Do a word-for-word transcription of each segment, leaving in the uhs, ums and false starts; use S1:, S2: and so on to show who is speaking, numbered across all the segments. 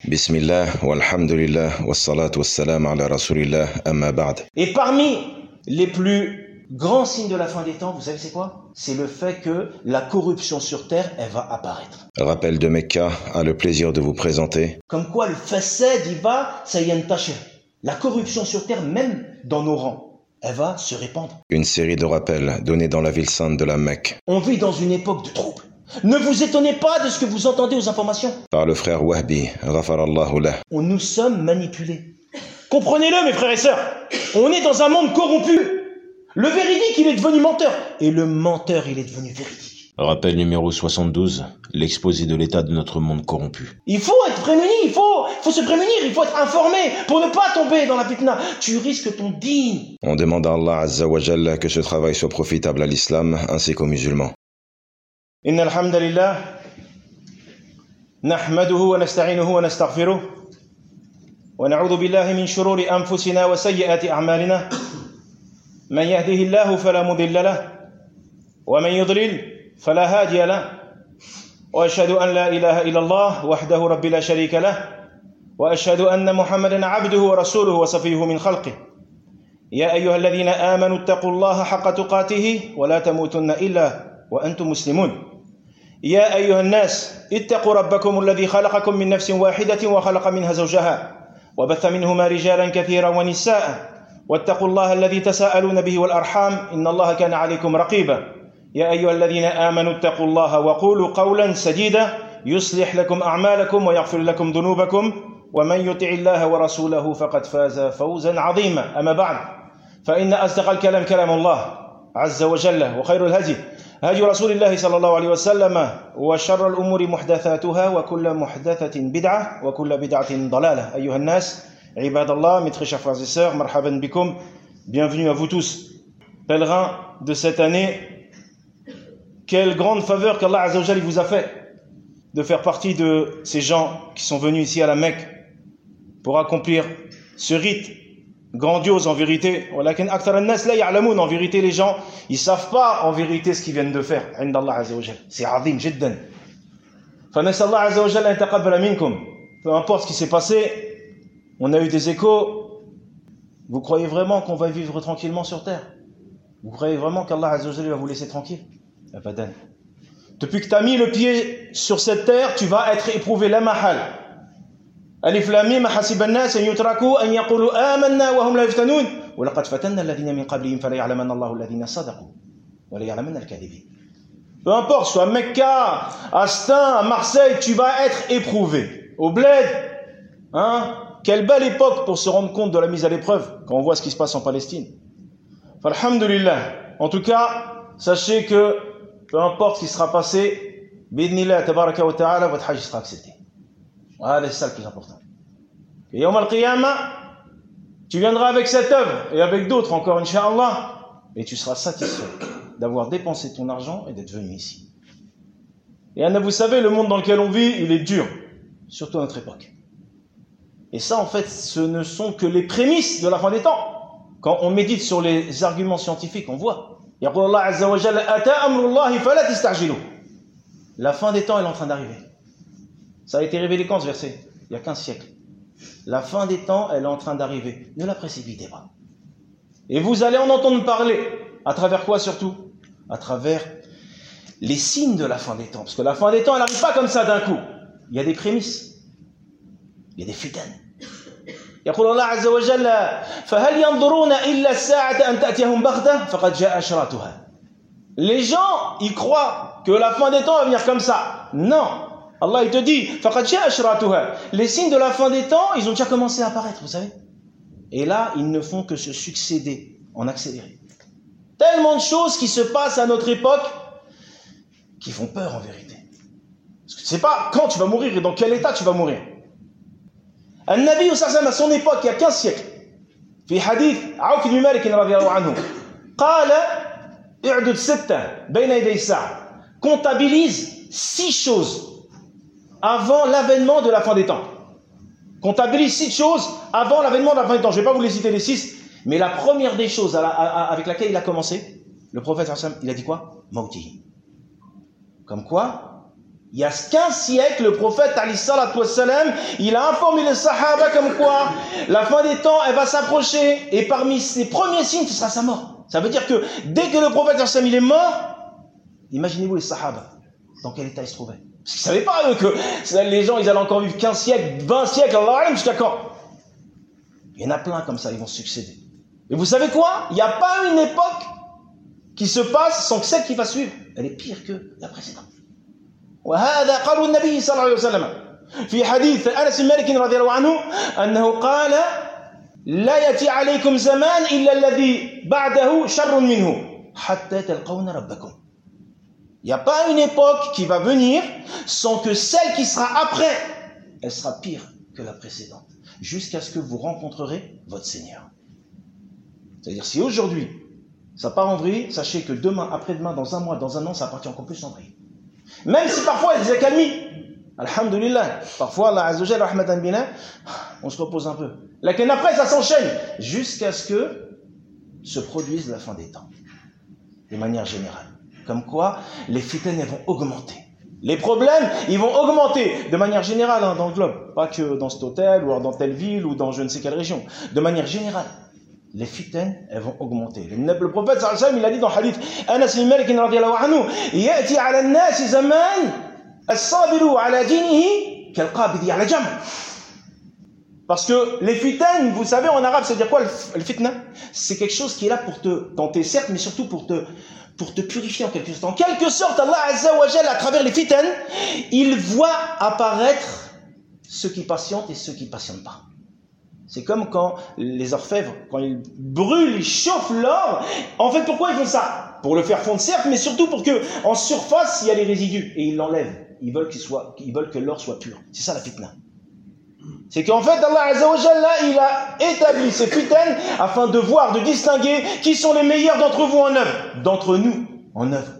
S1: Bismillah, walhamdulillah, wassalatu wassalam ala rasulillah, amma ba'd.
S2: Et parmi les plus grands signes de la fin des temps, vous savez c'est quoi? C'est le fait que la corruption sur terre, elle va apparaître.
S1: Rappel de Mecca a le plaisir de vous présenter.
S2: Comme quoi le fasad, il va, ça y entachir. La corruption sur terre, même dans nos rangs, elle va se répandre.
S1: Une série de rappels donnés dans la ville sainte de la Mecque.
S2: On vit dans une époque de troubles. Ne vous étonnez pas de ce que vous entendez aux informations.
S1: Par le frère Wahbi, ghafarallahu lah.
S2: On nous sommes manipulés. Comprenez-le, mes frères et sœurs. On est dans un monde corrompu. Le véridique, il est devenu menteur. Et le menteur, il est devenu véridique.
S1: Rappel numéro soixante-douze, l'exposé de l'état de notre monde corrompu.
S2: Il faut être prévenu, il faut, il faut se prémunir, il faut être informé pour ne pas tomber dans la fitna. Tu risques ton dîn.
S1: On demande à Allah Azza wa Jalla que ce travail soit profitable à l'islam ainsi qu'aux musulmans.
S2: إن الحمد لله نحمده ونستعينه ونستغفره ونعوذ بالله من شرور أنفسنا وسيئات أعمالنا من يهده الله فلا مضل له ومن يضلل فلا هادي له وأشهد أن لا إله إلا الله وحده رب لا شريك له وأشهد أن محمدا عبده ورسوله وصفيه من خلقه يا أيها الذين آمنوا اتقوا الله حق تقاته ولا تموتن إلا وأنتم مسلمون يا أيها الناس اتقوا ربكم الذي خلقكم من نفس واحدة وخلق منها زوجها وبث منهما رجالا كثيرا ونساء واتقوا الله الذي تساءلون به والأرحام إن الله كان عليكم رقيبا يا أيها الذين آمنوا اتقوا الله وقولوا قولا سديدا يصلح لكم أعمالكم ويغفر لكم ذنوبكم ومن يطع الله ورسوله فقد فاز فوزا عظيما أما بعد فإن أصدق الكلام كلام الله عز وجل وخير الهدي هدي رسول الله صلى الله عليه وسلم وشر الأمور محدثاتها وكل محدثة بدعة وكل بدعة ضلالة أيها الناس عباد الله mes très chers frères et sœurs marhaban bikum, bienvenue à vous tous pèlerins de cette année. Quelle grande faveur qu'Allah Azza wa Jalla vous a fait de faire partie de ces gens qui sont venus ici à la Mecque pour accomplir ce rite grandiose en vérité. En vérité, les gens, ils savent pas en vérité ce qu'ils viennent de faire. C'est azim, jiddan. Peu importe ce qui s'est passé, on a eu des échos. Vous croyez vraiment qu'on va vivre tranquillement sur terre? Vous croyez vraiment qu'Allah va vous laisser tranquille? Abadan. Depuis que tu as mis le pied sur cette terre, tu vas être éprouvé la mahal. ألف لام ميم حسب الناس أن يتركوا أن يقولوا آمنا وهم لا يفتنون ولقد فتنا الذين من قبلهم فلا يعلمن الله الذين صدقوا ولا يعلمن الكاذبين. Peu importe, soit à Mecca, à Stein, à Marseille, tu vas être éprouvé. Au bled, hein? Quelle belle époque pour se rendre compte de la mise à l'épreuve quand on voit ce qui se passe en Palestine. Alhamdulillah. En tout cas, sachez que peu importe ce qui sera passé, bidnillah tabaraka wa ta'ala, votre hajj sera accepté. Voilà, c'est ça le plus important. Et Yawm al-Qiyamah, tu viendras avec cette œuvre et avec d'autres encore, Inch'Allah, et tu seras satisfait d'avoir dépensé ton argent et d'être venu ici. Et Anna, vous savez, le monde dans lequel on vit, il est dur, surtout à notre époque. Et ça, en fait, ce ne sont que les prémices de la fin des temps. Quand on médite sur les arguments scientifiques, on voit. Yaqul Allah Azza wa Jalla, ata amrullahi fala tasta'jilu. La fin des temps, elle est en train d'arriver. Ça a été révélé quand ce verset? Il y a quinze siècles. La fin des temps, elle est en train d'arriver. Ne la précipitez pas. Et vous allez en entendre parler. À travers quoi surtout? À travers les signes de la fin des temps. Parce que la fin des temps, elle n'arrive pas comme ça d'un coup. Il y a des prémices. Il y a des fitan. يقول الله عز وجل فهل ينظرون إلا الساعة أن تأتيهم بغتة فقد جاء أشراطها. Les gens, ils croient que la fin des temps va venir comme ça. Non. Allah, il te dit, les signes de la fin des temps, ils ont déjà commencé à apparaître, vous savez. Et là, ils ne font que se succéder, en accéléré. Tellement de choses qui se passent à notre époque, qui font peur en vérité. Parce que tu ne sais pas quand tu vas mourir et dans quel état tu vas mourir. An-Nabi, à son époque, il y a quinze siècles, في حديث عوف بن مالك رضي الله عنه, قال اعدد ستة بين يدي الساعة. Comptabilise six choses avant l'avènement de la fin des temps. Comptabilise six choses avant l'avènement de la fin des temps. Je ne vais pas vous les citer les six, mais la première des choses à la, à, avec laquelle il a commencé, le prophète, il a dit quoi? Mauti. Comme quoi, Il y a quinze siècles, le prophète, alayhi salatu wassalam, il a informé les sahaba comme quoi la fin des temps, elle va s'approcher. Et parmi les premiers signes, ce sera sa mort. Ça veut dire que dès que le prophète, alayhi salam, il est mort, imaginez-vous les sahaba, dans quel état ils se trouvaient. Parce qu'ils ne savaient pas, eux, que les gens, ils allaient encore vivre quinze siècles, vingt siècles, Allah alam, jusqu'à quand? Il y en a plein comme ça, ils vont succéder. Et vous savez quoi? Il n'y a pas une époque qui se passe sans que celle qui va suivre, elle est pire que la précédente. وهذا قول النبي صلى الله عليه وسلم في حديث أنس بن مالك رضي الله عنه أنه قال لا يأتي عليكم زمان إلا الذي بعده شر منه حتى تلقون ربكم. Il n'y a pas une époque qui va venir sans que celle qui sera après, elle sera pire que la précédente, jusqu'à ce que vous rencontrerez votre Seigneur. C'est-à-dire, si aujourd'hui, ça part en vrille, sachez que demain, après-demain, dans un mois, dans un an, ça partit encore plus en vrille. Même si parfois il y a des accalmies, alhamdulillah, parfois Allah Azza wa Jalla rahmatan bina, on se repose un peu. Lakin après ça s'enchaîne jusqu'à ce que se produise la fin des temps, de manière générale. Comme quoi les fitanes vont augmenter. Les problèmes, ils vont augmenter de manière générale hein, dans le globe, pas que dans cet hôtel ou dans telle ville ou dans je ne sais quelle région. De manière générale, les fitanes, elles vont augmenter. Le prophète sallallahu alayhi wa sallam, il a dit dans le hadith Anas ibn Malik radiyallahu anhu, ya'ti 'ala an-nas zaman as-sabiru 'ala dinihi kal-qabidi 'ala jamr. Parce que les fitanes, vous savez en arabe, ça veut dire quoi le fitna? C'est quelque chose qui est là pour te tenter, certes, mais surtout pour te pour te purifier en quelque sorte. En quelque sorte, Allah Azza wa Jalla, à travers les fitanes, il voit apparaître ceux qui patientent et ceux qui ne patientent pas. C'est comme quand les orfèvres, quand ils brûlent, ils chauffent l'or. En fait, pourquoi ils font ça? Pour le faire fondre, certes, mais surtout pour que, en surface, il y a les résidus. Et ils l'enlèvent. Ils veulent qu'il soit, ils veulent que l'or soit pur. C'est ça la fitna. C'est qu'en fait, Allah Azza wa Jalla, il a établi ces fitanes afin de voir, de distinguer qui sont les meilleurs d'entre vous en œuvre. D'entre nous, en œuvre.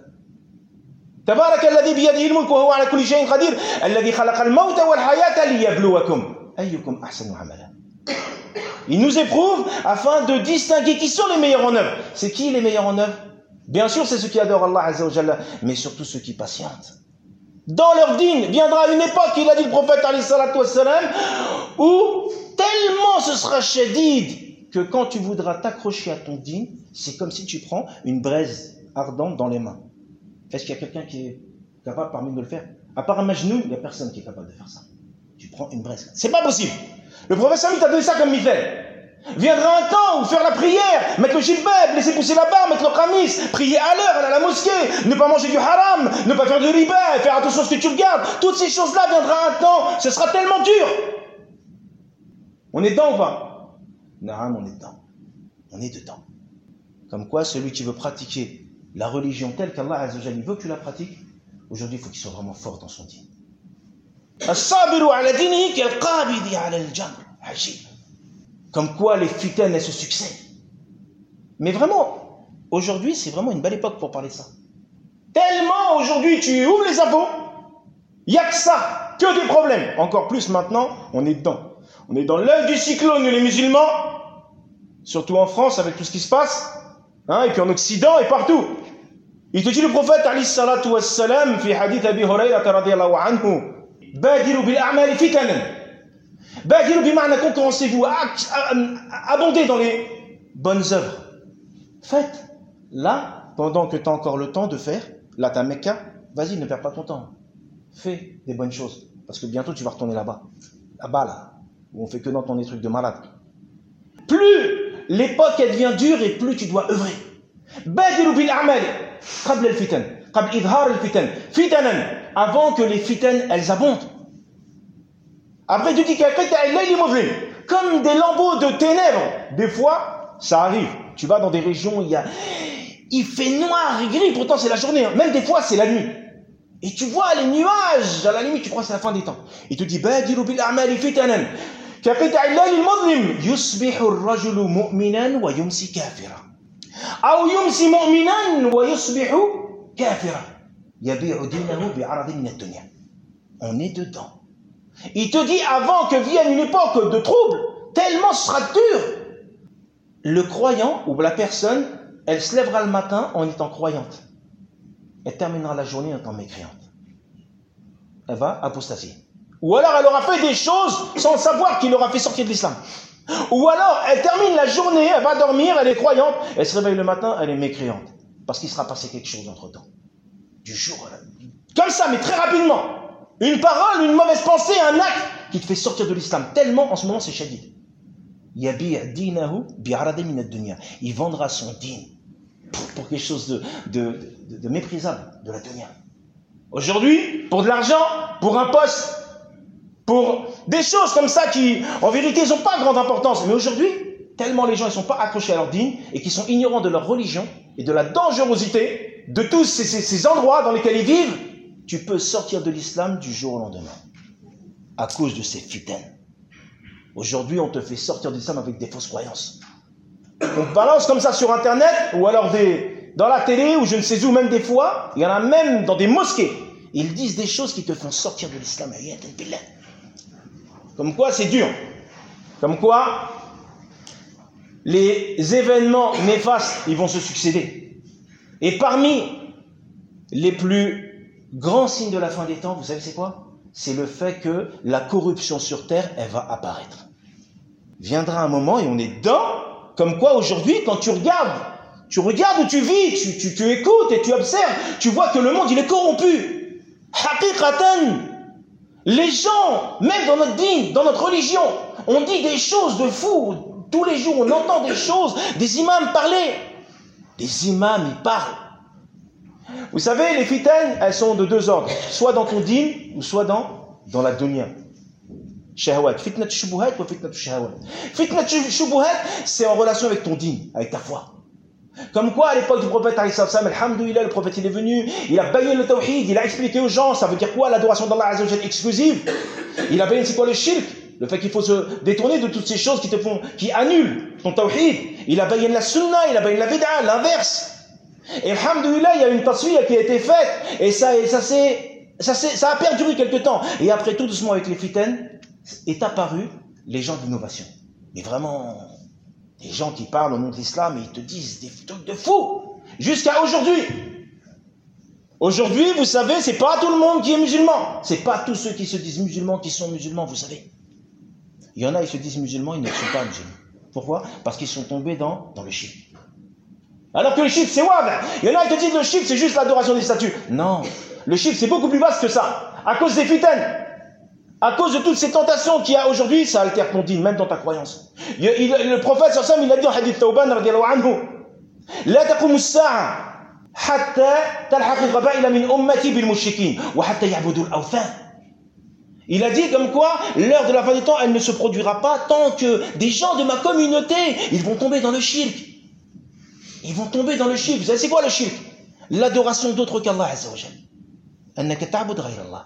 S2: تبارك الذي بيده الملك وهو على كل شيء قدير الذي خلق الموت والحياة ليبلوكم أيكم أحسن عملا. Il nous éprouve afin de distinguer qui sont les meilleurs en œuvre. C'est qui les meilleurs en œuvre? Bien sûr, c'est ceux qui adorent Allah Azza wa Jalla, mais surtout ceux qui patientent. Dans leur dîne, viendra une époque, il a dit le prophète alayhi salatu wassalam, où tellement ce sera shadid que quand tu voudras t'accrocher à ton dîne, c'est comme si tu prends une braise ardente dans les mains. Est-ce qu'il y a quelqu'un qui est capable parmi nous de le faire? À part un majnoun, il n'y a personne qui est capable de faire ça. Tu prends une braise. C'est pas possible. Le prophète Sami t'a donné ça comme mithal. Viendra un temps où faire la prière, mettre le jilbab, laisser pousser la barbe, mettre le qamis, prier à l'heure, aller à la mosquée, ne pas manger du haram, ne pas faire de riba, faire attention à ce que tu regardes. Toutes ces choses-là, viendra un temps, ce sera tellement dur. On est dedans ou pas? Non, on est dedans. On est dedans. Comme quoi, celui qui veut pratiquer la religion telle qu'Allah Azza wa Jalla veut que tu la pratiques, aujourd'hui, il faut qu'il soit vraiment fort dans son dîn. As-sabiru ala dinihi kal-qabidi ala al-jamr. Ajib. Comme quoi les fitanes, elles se succèdent. Mais vraiment, aujourd'hui, c'est vraiment une belle époque pour parler de ça. Tellement aujourd'hui, tu ouvres les infos, il n'y a que ça, que des problèmes. Encore plus maintenant, on est dedans. On est dans l'œil du cyclone, les musulmans, surtout en France, avec tout ce qui se passe, hein, et puis en Occident et partout. Il te dit le prophète, alayhi salatu wassalam, fi hadith Abi Hurayra radiyallahu anhu, badiru bil a'mali fitanan. Badiru bima'na, concurrencez-vous, abondez dans les bonnes œuvres. Faites, là, pendant que tu as encore le temps de faire, là tu as Mecca, vas-y, ne perds pas ton temps. Fais des bonnes choses, parce que bientôt tu vas retourner là-bas. Là-bas, là, où on fait que dans des trucs de malade. Plus l'époque elle devient dure et plus tu dois œuvrer. Badiru bil a'mali, qabla al-fitan, qabla idhar al-fitan, fitanan, avant que les fitanes elles abondent. Après, tu dis qu'il y a comme des lambeaux de ténèbres. Des fois, ça arrive. Tu vas dans des régions où il y a, il fait noir et gris, pourtant c'est la journée. Hein. Même des fois, c'est la nuit. Et tu vois les nuages. À la limite, tu crois que c'est la fin des temps. Il te dit, badiru bil a'mali fitanan. كقطع الليل المظلم يصبح الرجل مؤمنا ويمسي كافرا أو يمسي مؤمنا ويصبح كافرا يبيع دينه بعرض من الدنيا. On est dedans. Il te dit avant que vienne une époque de trouble, tellement ce sera dur. Le croyant ou la personne, elle se lèvera le matin en étant croyante. Elle terminera la journée en étant mécréante. elle va apostasier. Ou alors elle aura fait des choses sans savoir qu'il l'aura fait sortir de l'islam. Ou alors elle termine la journée, elle va dormir, elle est croyante, elle se réveille le matin, elle est mécréante. Parce qu'il sera passé quelque chose entre temps. Du jour à la nuit. Comme ça, mais très rapidement. Une parole, une mauvaise pensée, un acte qui te fait sortir de l'islam. Tellement en ce moment c'est shadid. Yabi' dinahu bi'aradin min ad-dunya. Il vendra son din pour, pour quelque chose de, de, de, de méprisable, de la dunya. Aujourd'hui, pour de l'argent, pour un poste, pour des choses comme ça qui, en vérité, n'ont pas grande importance. Mais aujourd'hui, tellement les gens ne sont pas accrochés à leur dîne et qu'ils sont ignorants de leur religion et de la dangerosité de tous ces, ces, ces endroits dans lesquels ils vivent, tu peux sortir de l'islam du jour au lendemain à cause de ces fitaines. Aujourd'hui, on te fait sortir de l'islam avec des fausses croyances. On balance comme ça sur Internet ou alors des, dans la télé ou je ne sais où, même des fois, il y en a même dans des mosquées. Ils disent des choses qui te font sortir de l'islam. Comme quoi, c'est dur. Comme quoi, les événements néfastes, ils vont se succéder. Et parmi les plus grands signes de la fin des temps, vous savez c'est quoi? C'est le fait que la corruption sur terre, elle va apparaître. Viendra un moment, et on est dedans, comme quoi aujourd'hui, quand tu regardes, tu regardes où tu vis, tu, tu, tu écoutes et tu observes, tu vois que le monde, il est corrompu. Haqiqatan, les gens, même dans notre dîne, dans notre religion, on dit des choses de fous. Tous les jours, on entend des choses, des imams parler. Des imams, ils parlent. Vous savez, les fitaines, elles sont de deux ordres. Soit dans ton dîne, ou soit dans, dans la dunya. Shahwat. Fitnat shubuhat ou fitnat shahwat. Fitnat shubuhat, c'est en relation avec ton dîne, avec ta foi. Comme quoi, à l'époque du prophète, alhamdoulilah, le prophète il est venu, il a baillé le tawhid, il a expliqué aux gens, ça veut dire quoi l'adoration d'Allah Azza wa Jalla exclusive. Il a baillé c'est quoi le shirk, le fait qu'il faut se détourner de toutes ces choses qui te font, qui annulent ton tawhid. Il a baillé la sunna, il a baillé la bid'a, l'inverse. Et alhamdoulilah, il y a une tasfiya qui a été faite, et ça, et ça, c'est, ça, c'est, ça a perduré quelque temps. Et après, tout doucement avec les fitaines, est apparu les gens d'innovation. Mais vraiment, les gens qui parlent au nom de l'islam et ils te disent des trucs de fou. Jusqu'à aujourd'hui. Aujourd'hui, vous savez, c'est pas tout le monde qui est musulman. C'est pas tous ceux qui se disent musulmans qui sont musulmans, vous savez. Il y en a, ils se disent musulmans, ils ne sont pas musulmans. Pourquoi? Parce qu'ils sont tombés dans, dans le shirk. Alors que le shirk, c'est wad. Il y en a, ils te disent le shirk, c'est juste l'adoration des statues. Non. Le shirk, c'est beaucoup plus vaste que ça. À cause des fitaines. À cause de toutes ces tentations qu'il y a aujourd'hui, ça altère ton dîne, même dans ta croyance. Il, il, le prophète sallallahu alayhi wa sallam, il a dit en hadith Tawban radiyallahu anhu, la taqumu as-sa'a hatta talhaq al-qaba'ila min ummati bil mushrikin wa hatta ya'budu al-awthan. Il a dit comme quoi l'heure de la fin des temps, elle ne se produira pas tant que des gens de ma communauté, ils vont tomber dans le shirk. Ils vont tomber dans le shirk. Vous savez c'est quoi le shirk? L'adoration d'autre qu'Allah azza wa jalla. Annaka ta'bud ghayra Allah.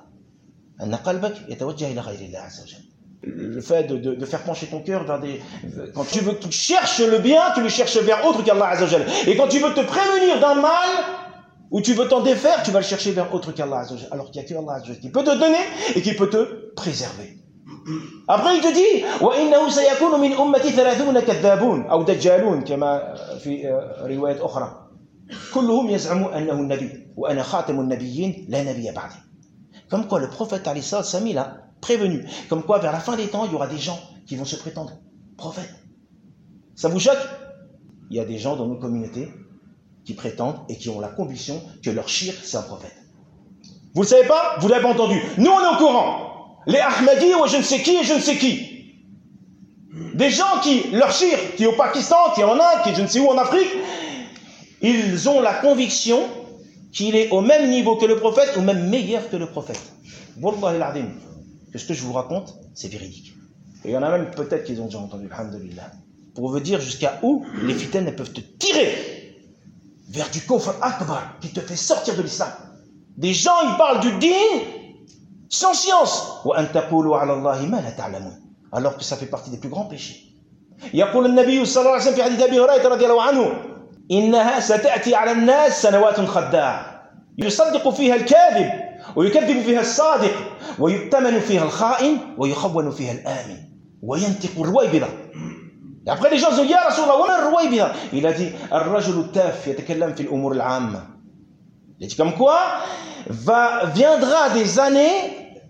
S2: Le fait de, de, de faire pencher ton cœur vers des... Quand tu veux, tu cherches le bien, tu le cherches vers autre qu'Allah Azza wa Jalla. Et quand tu veux te prémunir d'un mal, ou tu veux t'en défaire, tu vas le chercher vers autre qu'Allah Azza wa Jalla. Alors qu'il n'y a que Allah Azza wa Jalla qui peut te donner et qui peut te préserver. Après il te dit وَإِنَّهُ سَيَكُونُ مِنْ أُمَّتِي ثَلَاثُونَ كَذَّابُونَ أو دجالون كما في رواية أخرى كلهم يزعمون أنه النبي وأنا خاتم النبيين لا نبي بعدي. Comme quoi le prophète alayhi salam il a prévenu. Comme quoi vers la fin des temps, il y aura des gens qui vont se prétendre prophètes. Ça vous choque? Il y a des gens dans nos communautés qui prétendent et qui ont la conviction que leur shirk c'est un prophète. Vous ne le savez pas? Vous l'avez pas entendu. Nous on est au courant. Les Ahmadis ou je ne sais qui et je ne sais qui. Des gens qui, leur shirk, qui est au Pakistan, qui est en Inde, qui est je ne sais où en Afrique, ils ont la conviction qu'il est au même niveau que le prophète ou même meilleur que le prophète. Wallahi al-azim. Que ce que je vous raconte, c'est véridique. Et il y en a même peut-être qu'ils ont déjà entendu, alhamdulillah. Pour vous dire jusqu'à où les fitaines peuvent te tirer vers du kufr akbar qui te fait sortir de l'islam. Des gens, ils parlent du din sans science. Alors que ça fait partie des plus grands péchés. يقول النبي صلى الله عليه وسلم في حديث أبي هريرة رضي الله عنه إنها ستأتي على الناس سنوات خداعة يصدق فيها الكاذب ويكذب فيها الصادق ويؤتمن فيها الخائن ويخون فيها الآمن وينطق الرويبضة. Et après les gens disent يا رسول الله وما الرويبضة؟ Il a dit الرجل التاف يتكلم في الأمور العامة. Il a dit comme quoi va, viendra des années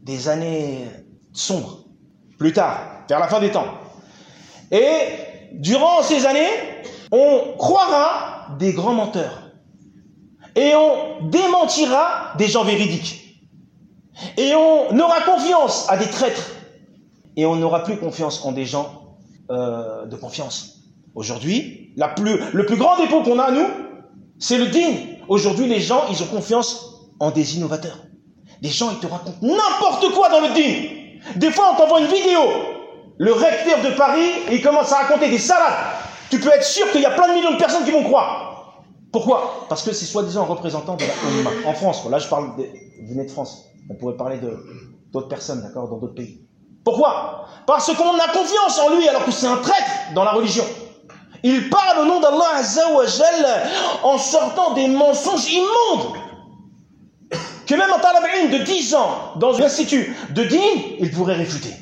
S2: des années sombres, plus tard, vers la fin des temps. Et durant ces années, on croira des grands menteurs. Et on démentira des gens véridiques. Et on aura confiance à des traîtres. Et on n'aura plus confiance en des gens euh, de confiance. Aujourd'hui, la plus, le plus grand dépôt qu'on a, nous, c'est le din. Aujourd'hui, les gens, ils ont confiance en des innovateurs. Des gens, ils te racontent n'importe quoi dans le din. Des fois, on t'envoie une vidéo. Le recteur de Paris, il commence à raconter des salades. Tu peux être sûr qu'il y a plein de millions de personnes qui vont croire. Pourquoi? Parce que c'est soi-disant un représentant de la Ummah. En France, là je parle, de, vous venez de France. On pourrait parler de d'autres personnes, d'accord, dans d'autres pays. Pourquoi? Parce qu'on a confiance en lui alors que c'est un traître dans la religion. Il parle au nom d'Allah Azza wa Jal en sortant des mensonges immondes. Que même un talab'in de dix ans dans un institut de din, il pourrait réfuter.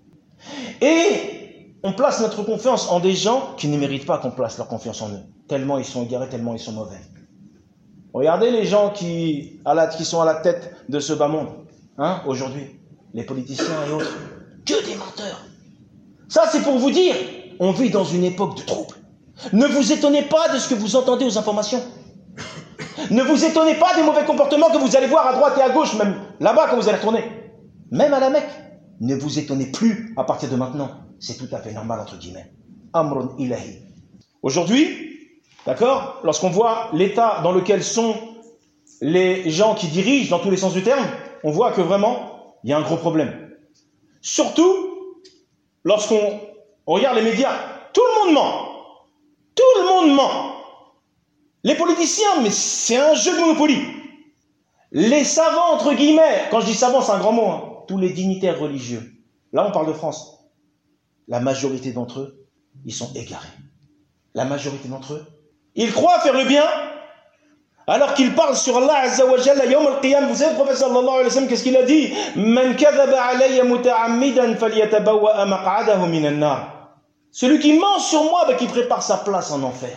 S2: Et on place notre confiance en des gens qui ne méritent pas qu'on place leur confiance en eux. Tellement ils sont égarés, tellement ils sont mauvais. Regardez les gens qui, à la, qui sont à la tête de ce bas monde, hein, aujourd'hui, les politiciens et autres. Que des menteurs. Ça c'est pour vous dire, on vit dans une époque de troubles. Ne vous étonnez pas de ce que vous entendez aux informations. Ne vous étonnez pas des mauvais comportements que vous allez voir à droite et à gauche, même là-bas quand vous allez retourner. Même à la Mecque. Ne vous étonnez plus à partir de maintenant. C'est tout à fait normal, entre guillemets. Amrun ilahi. Aujourd'hui, d'accord, lorsqu'on voit l'état dans lequel sont les gens qui dirigent dans tous les sens du terme, on voit que vraiment, il y a un gros problème. Surtout, lorsqu'on regarde les médias, tout le monde ment. Tout le monde ment. Les politiciens, mais c'est un jeu de Monopoly. Les savants, entre guillemets, quand je dis savants, c'est un grand mot, hein, tous les dignitaires religieux. Là, on parle de France. La majorité d'entre eux, ils sont égarés. La majorité d'entre eux, ils croient faire le bien, alors qu'ils parlent sur Allah Azza wa Jalla, Yawm al-Qiyam. Vous savez, le prophète sallallahu alayhi wa sallam, qu'est-ce qu'il a dit? Man kadhaba alayya muta'ammidan falyatabawwa maq'adahu minan nar. Celui qui ment sur moi, bah, qui prépare sa place en enfer.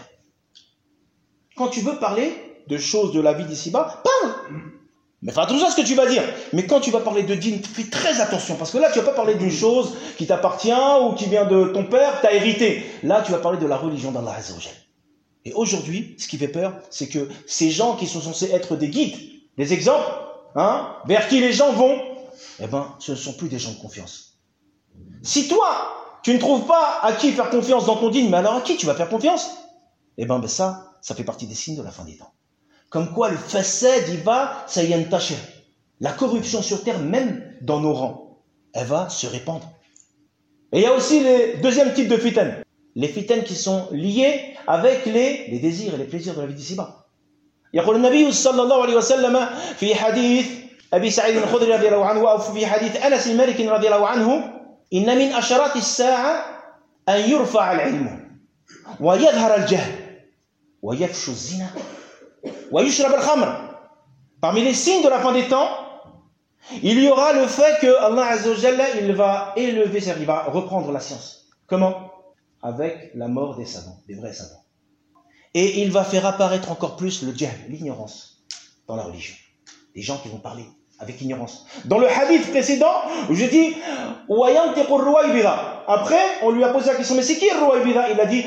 S2: Quand tu veux parler de choses de la vie d'ici-bas, parle. Mais fais attention à ce que tu vas dire. Mais quand tu vas parler de din, fais très attention. Parce que là, tu ne vas pas parler d'une chose qui t'appartient ou qui vient de ton père, tu as hérité. Là, tu vas parler de la religion d'Allah Azza wa Jalla. Et aujourd'hui, ce qui fait peur, c'est que ces gens qui sont censés être des guides, des exemples, hein, vers qui les gens vont, eh ben, ce ne sont plus des gens de confiance. Si toi, tu ne trouves pas à qui faire confiance dans ton din, mais alors à qui tu vas faire confiance? Eh ben, ben ça, ça fait partie des signes de la fin des temps. Comme quoi le fasad, il va, ça y entachir. La corruption sur terre, même dans nos rangs, elle va se répandre. Et il y a aussi le deuxième type de fitanes. Les fitanes qui sont liées avec les, les désirs et les plaisirs de la vie d'ici-bas. يقول النبي صلى الله عليه وسلم في حديث أبي سعيد الخدري رضي الله عنه أو في حديث أنس المالك رضي الله عنه إن من أشراط الساعة أن يرفع العلم ويظهر الجهل ويفشو الزنا ويشرب الخمر. Parmi les signes de la fin des temps, il y aura le fait que Allah Azza wa Jalla, il va élever, c'est-à-dire il va reprendre la science. Comment? Avec la mort des savants, des vrais savants. Et il va faire apparaître encore plus le jahl, l'ignorance dans la religion. Des gens qui vont parler avec ignorance. Dans le hadith précédent, je dis après, on lui a posé la question, mais c'est qui le Ruwaybida? Il a dit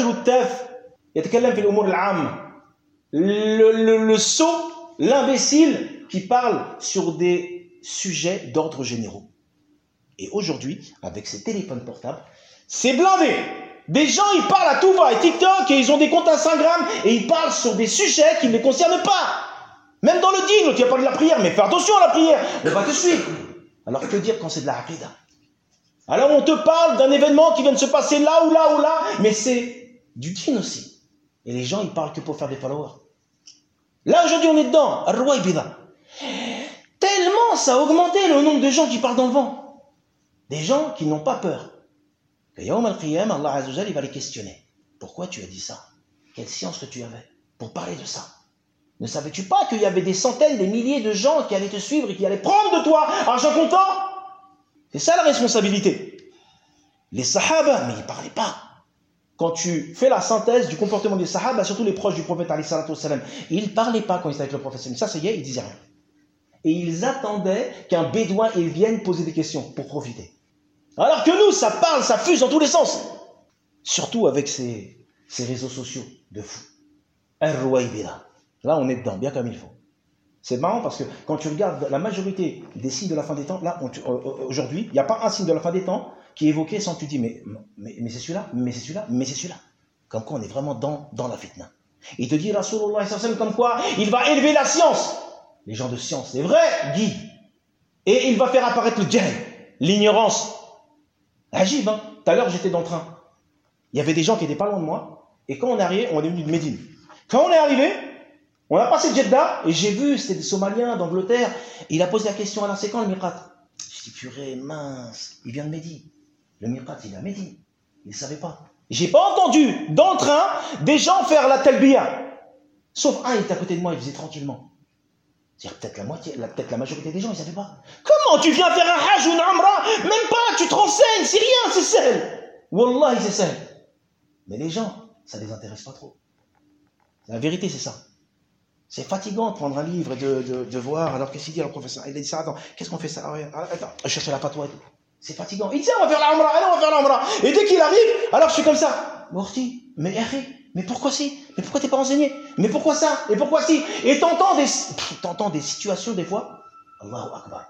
S2: le, le, le sot, l'imbécile qui parle sur des sujets d'ordre généraux. Et aujourd'hui, avec ces téléphones portables, c'est blindé. Des gens, ils parlent à tout va, et TikTok, et ils ont des comptes Instagram, et ils parlent sur des sujets qui ne les concernent pas. Même dans le dîn, tu vas parler de la prière, mais fais attention à la prière, on va te suivre. Alors que dire quand c'est de la aqidah? Alors on te parle d'un événement qui vient de se passer là ou là ou là, mais c'est du dîn aussi. Et les gens, ils parlent que pour faire des followers. Là, aujourd'hui, on est dedans, Ar-Ruwaybida. Tellement ça a augmenté le nombre de gens qui parlent dans le vent. Des gens qui n'ont pas peur. Que Yawm al-Qiyam, Allah Azza wa Jalla, il va les questionner. Pourquoi tu as dit ça? Quelle science que tu avais pour parler de ça? Ne savais-tu pas qu'il y avait des centaines, des milliers de gens qui allaient te suivre et qui allaient prendre de toi argent comptant? C'est ça la responsabilité. Les sahaba, mais ils ne parlaient pas. Quand tu fais la synthèse du comportement des sahaba, surtout les proches du prophète, ils ne parlaient pas quand ils étaient avec le prophète. Ça, ça y est, ils disaient rien. Et ils attendaient qu'un bédouin il vienne poser des questions pour profiter. Alors que nous, ça parle, ça fuse dans tous les sens. Surtout avec ces, ces réseaux sociaux de fou. Là, on est dedans, bien comme il faut. C'est marrant parce que quand tu regardes la majorité des signes de la fin des temps, là, aujourd'hui, il n'y a pas un signe de la fin des temps qui est évoqué sans que tu dis, mais, mais, mais c'est celui-là, mais c'est celui-là, mais c'est celui-là. Comme quoi on est vraiment dans, dans la fitna. Il te dit, Rasulullah, comme quoi il va élever la science. Les gens de science, les vrais guides. Et il va faire apparaître le jahl, l'ignorance. Agib, hein. Tout à l'heure, j'étais dans le train. Il y avait des gens qui étaient pas loin de moi. Et quand on est arrivé, on est venu de Médine. Quand on est arrivé, on a passé Jeddah, et j'ai vu, c'était des Somaliens d'Angleterre. Il a posé la question, alors c'est quand le miqat? Je dis, purée, mince, il vient de Médine. Le miqat, il est à Médine. Il ne savait pas. J'ai pas entendu, dans le train, des gens faire la talbiya. Sauf un, il était à côté de moi, il faisait tranquillement. C'est-à-dire peut-être la moitié, peut-être la majorité des gens, ils ne savaient pas. Comment tu viens faire un hajj ou une umrah? Même pas, tu te renseignes, c'est rien, c'est seul. Wallah, c'est seul. Mais les gens, ça ne les intéresse pas trop. La vérité, c'est ça. C'est fatigant de prendre un livre et de, de, de voir, alors qu'est-ce qu'il dit le professeur? Il a dit ça, attends, qu'est-ce qu'on fait ça? Attends, je cherche la fatwa et tout. C'est fatigant. Il dit, on va faire la umrah, allez, on va faire la umrah. Et dès qu'il arrive, alors je suis comme ça. Morti, mais arrête, mais pourquoi si? Mais pourquoi t'es pas renseigné? Mais pourquoi ça? Et pourquoi si? Et t'entends des, t'entends des situations des fois. Allahu Akbar.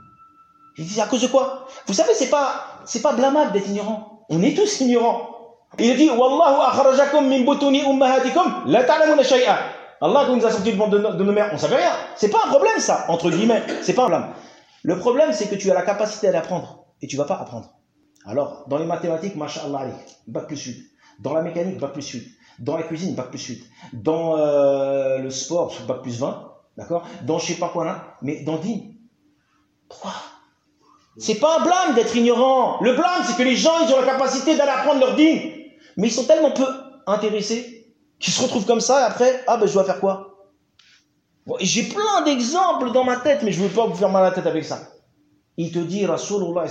S2: Il dit, à cause de quoi? Vous savez, c'est pas, c'est pas blâmable d'être ignorant. On est tous ignorants. Il dit, Wallahu akhrajakum min butuni ummahatikum, la ta'lamuna shay'a. Allah nous a sorti du ventre de, de nos mères, on savait rien. C'est pas un problème ça, entre guillemets. C'est pas un problème. Le problème, c'est que tu as la capacité d'apprendre et tu vas pas apprendre. Alors, dans les mathématiques, masha'Allah, bac plus huit. Dans la mécanique, bac plus huit. Dans la cuisine, bac plus huit. Dans euh, le sport, bac plus vingt. D'accord? Dans je sais pas quoi là. Mais dans le dîme. Pourquoi? C'est pas un blâme d'être ignorant. Le blâme, c'est que les gens, ils ont la capacité d'aller apprendre leur dîme. Mais ils sont tellement peu intéressés qu'ils se retrouvent comme ça et après, ah ben je dois faire quoi? Bon, j'ai plein d'exemples dans ma tête, mais je ne veux pas vous faire mal à la tête avec ça. Il te dit, Rasulullah,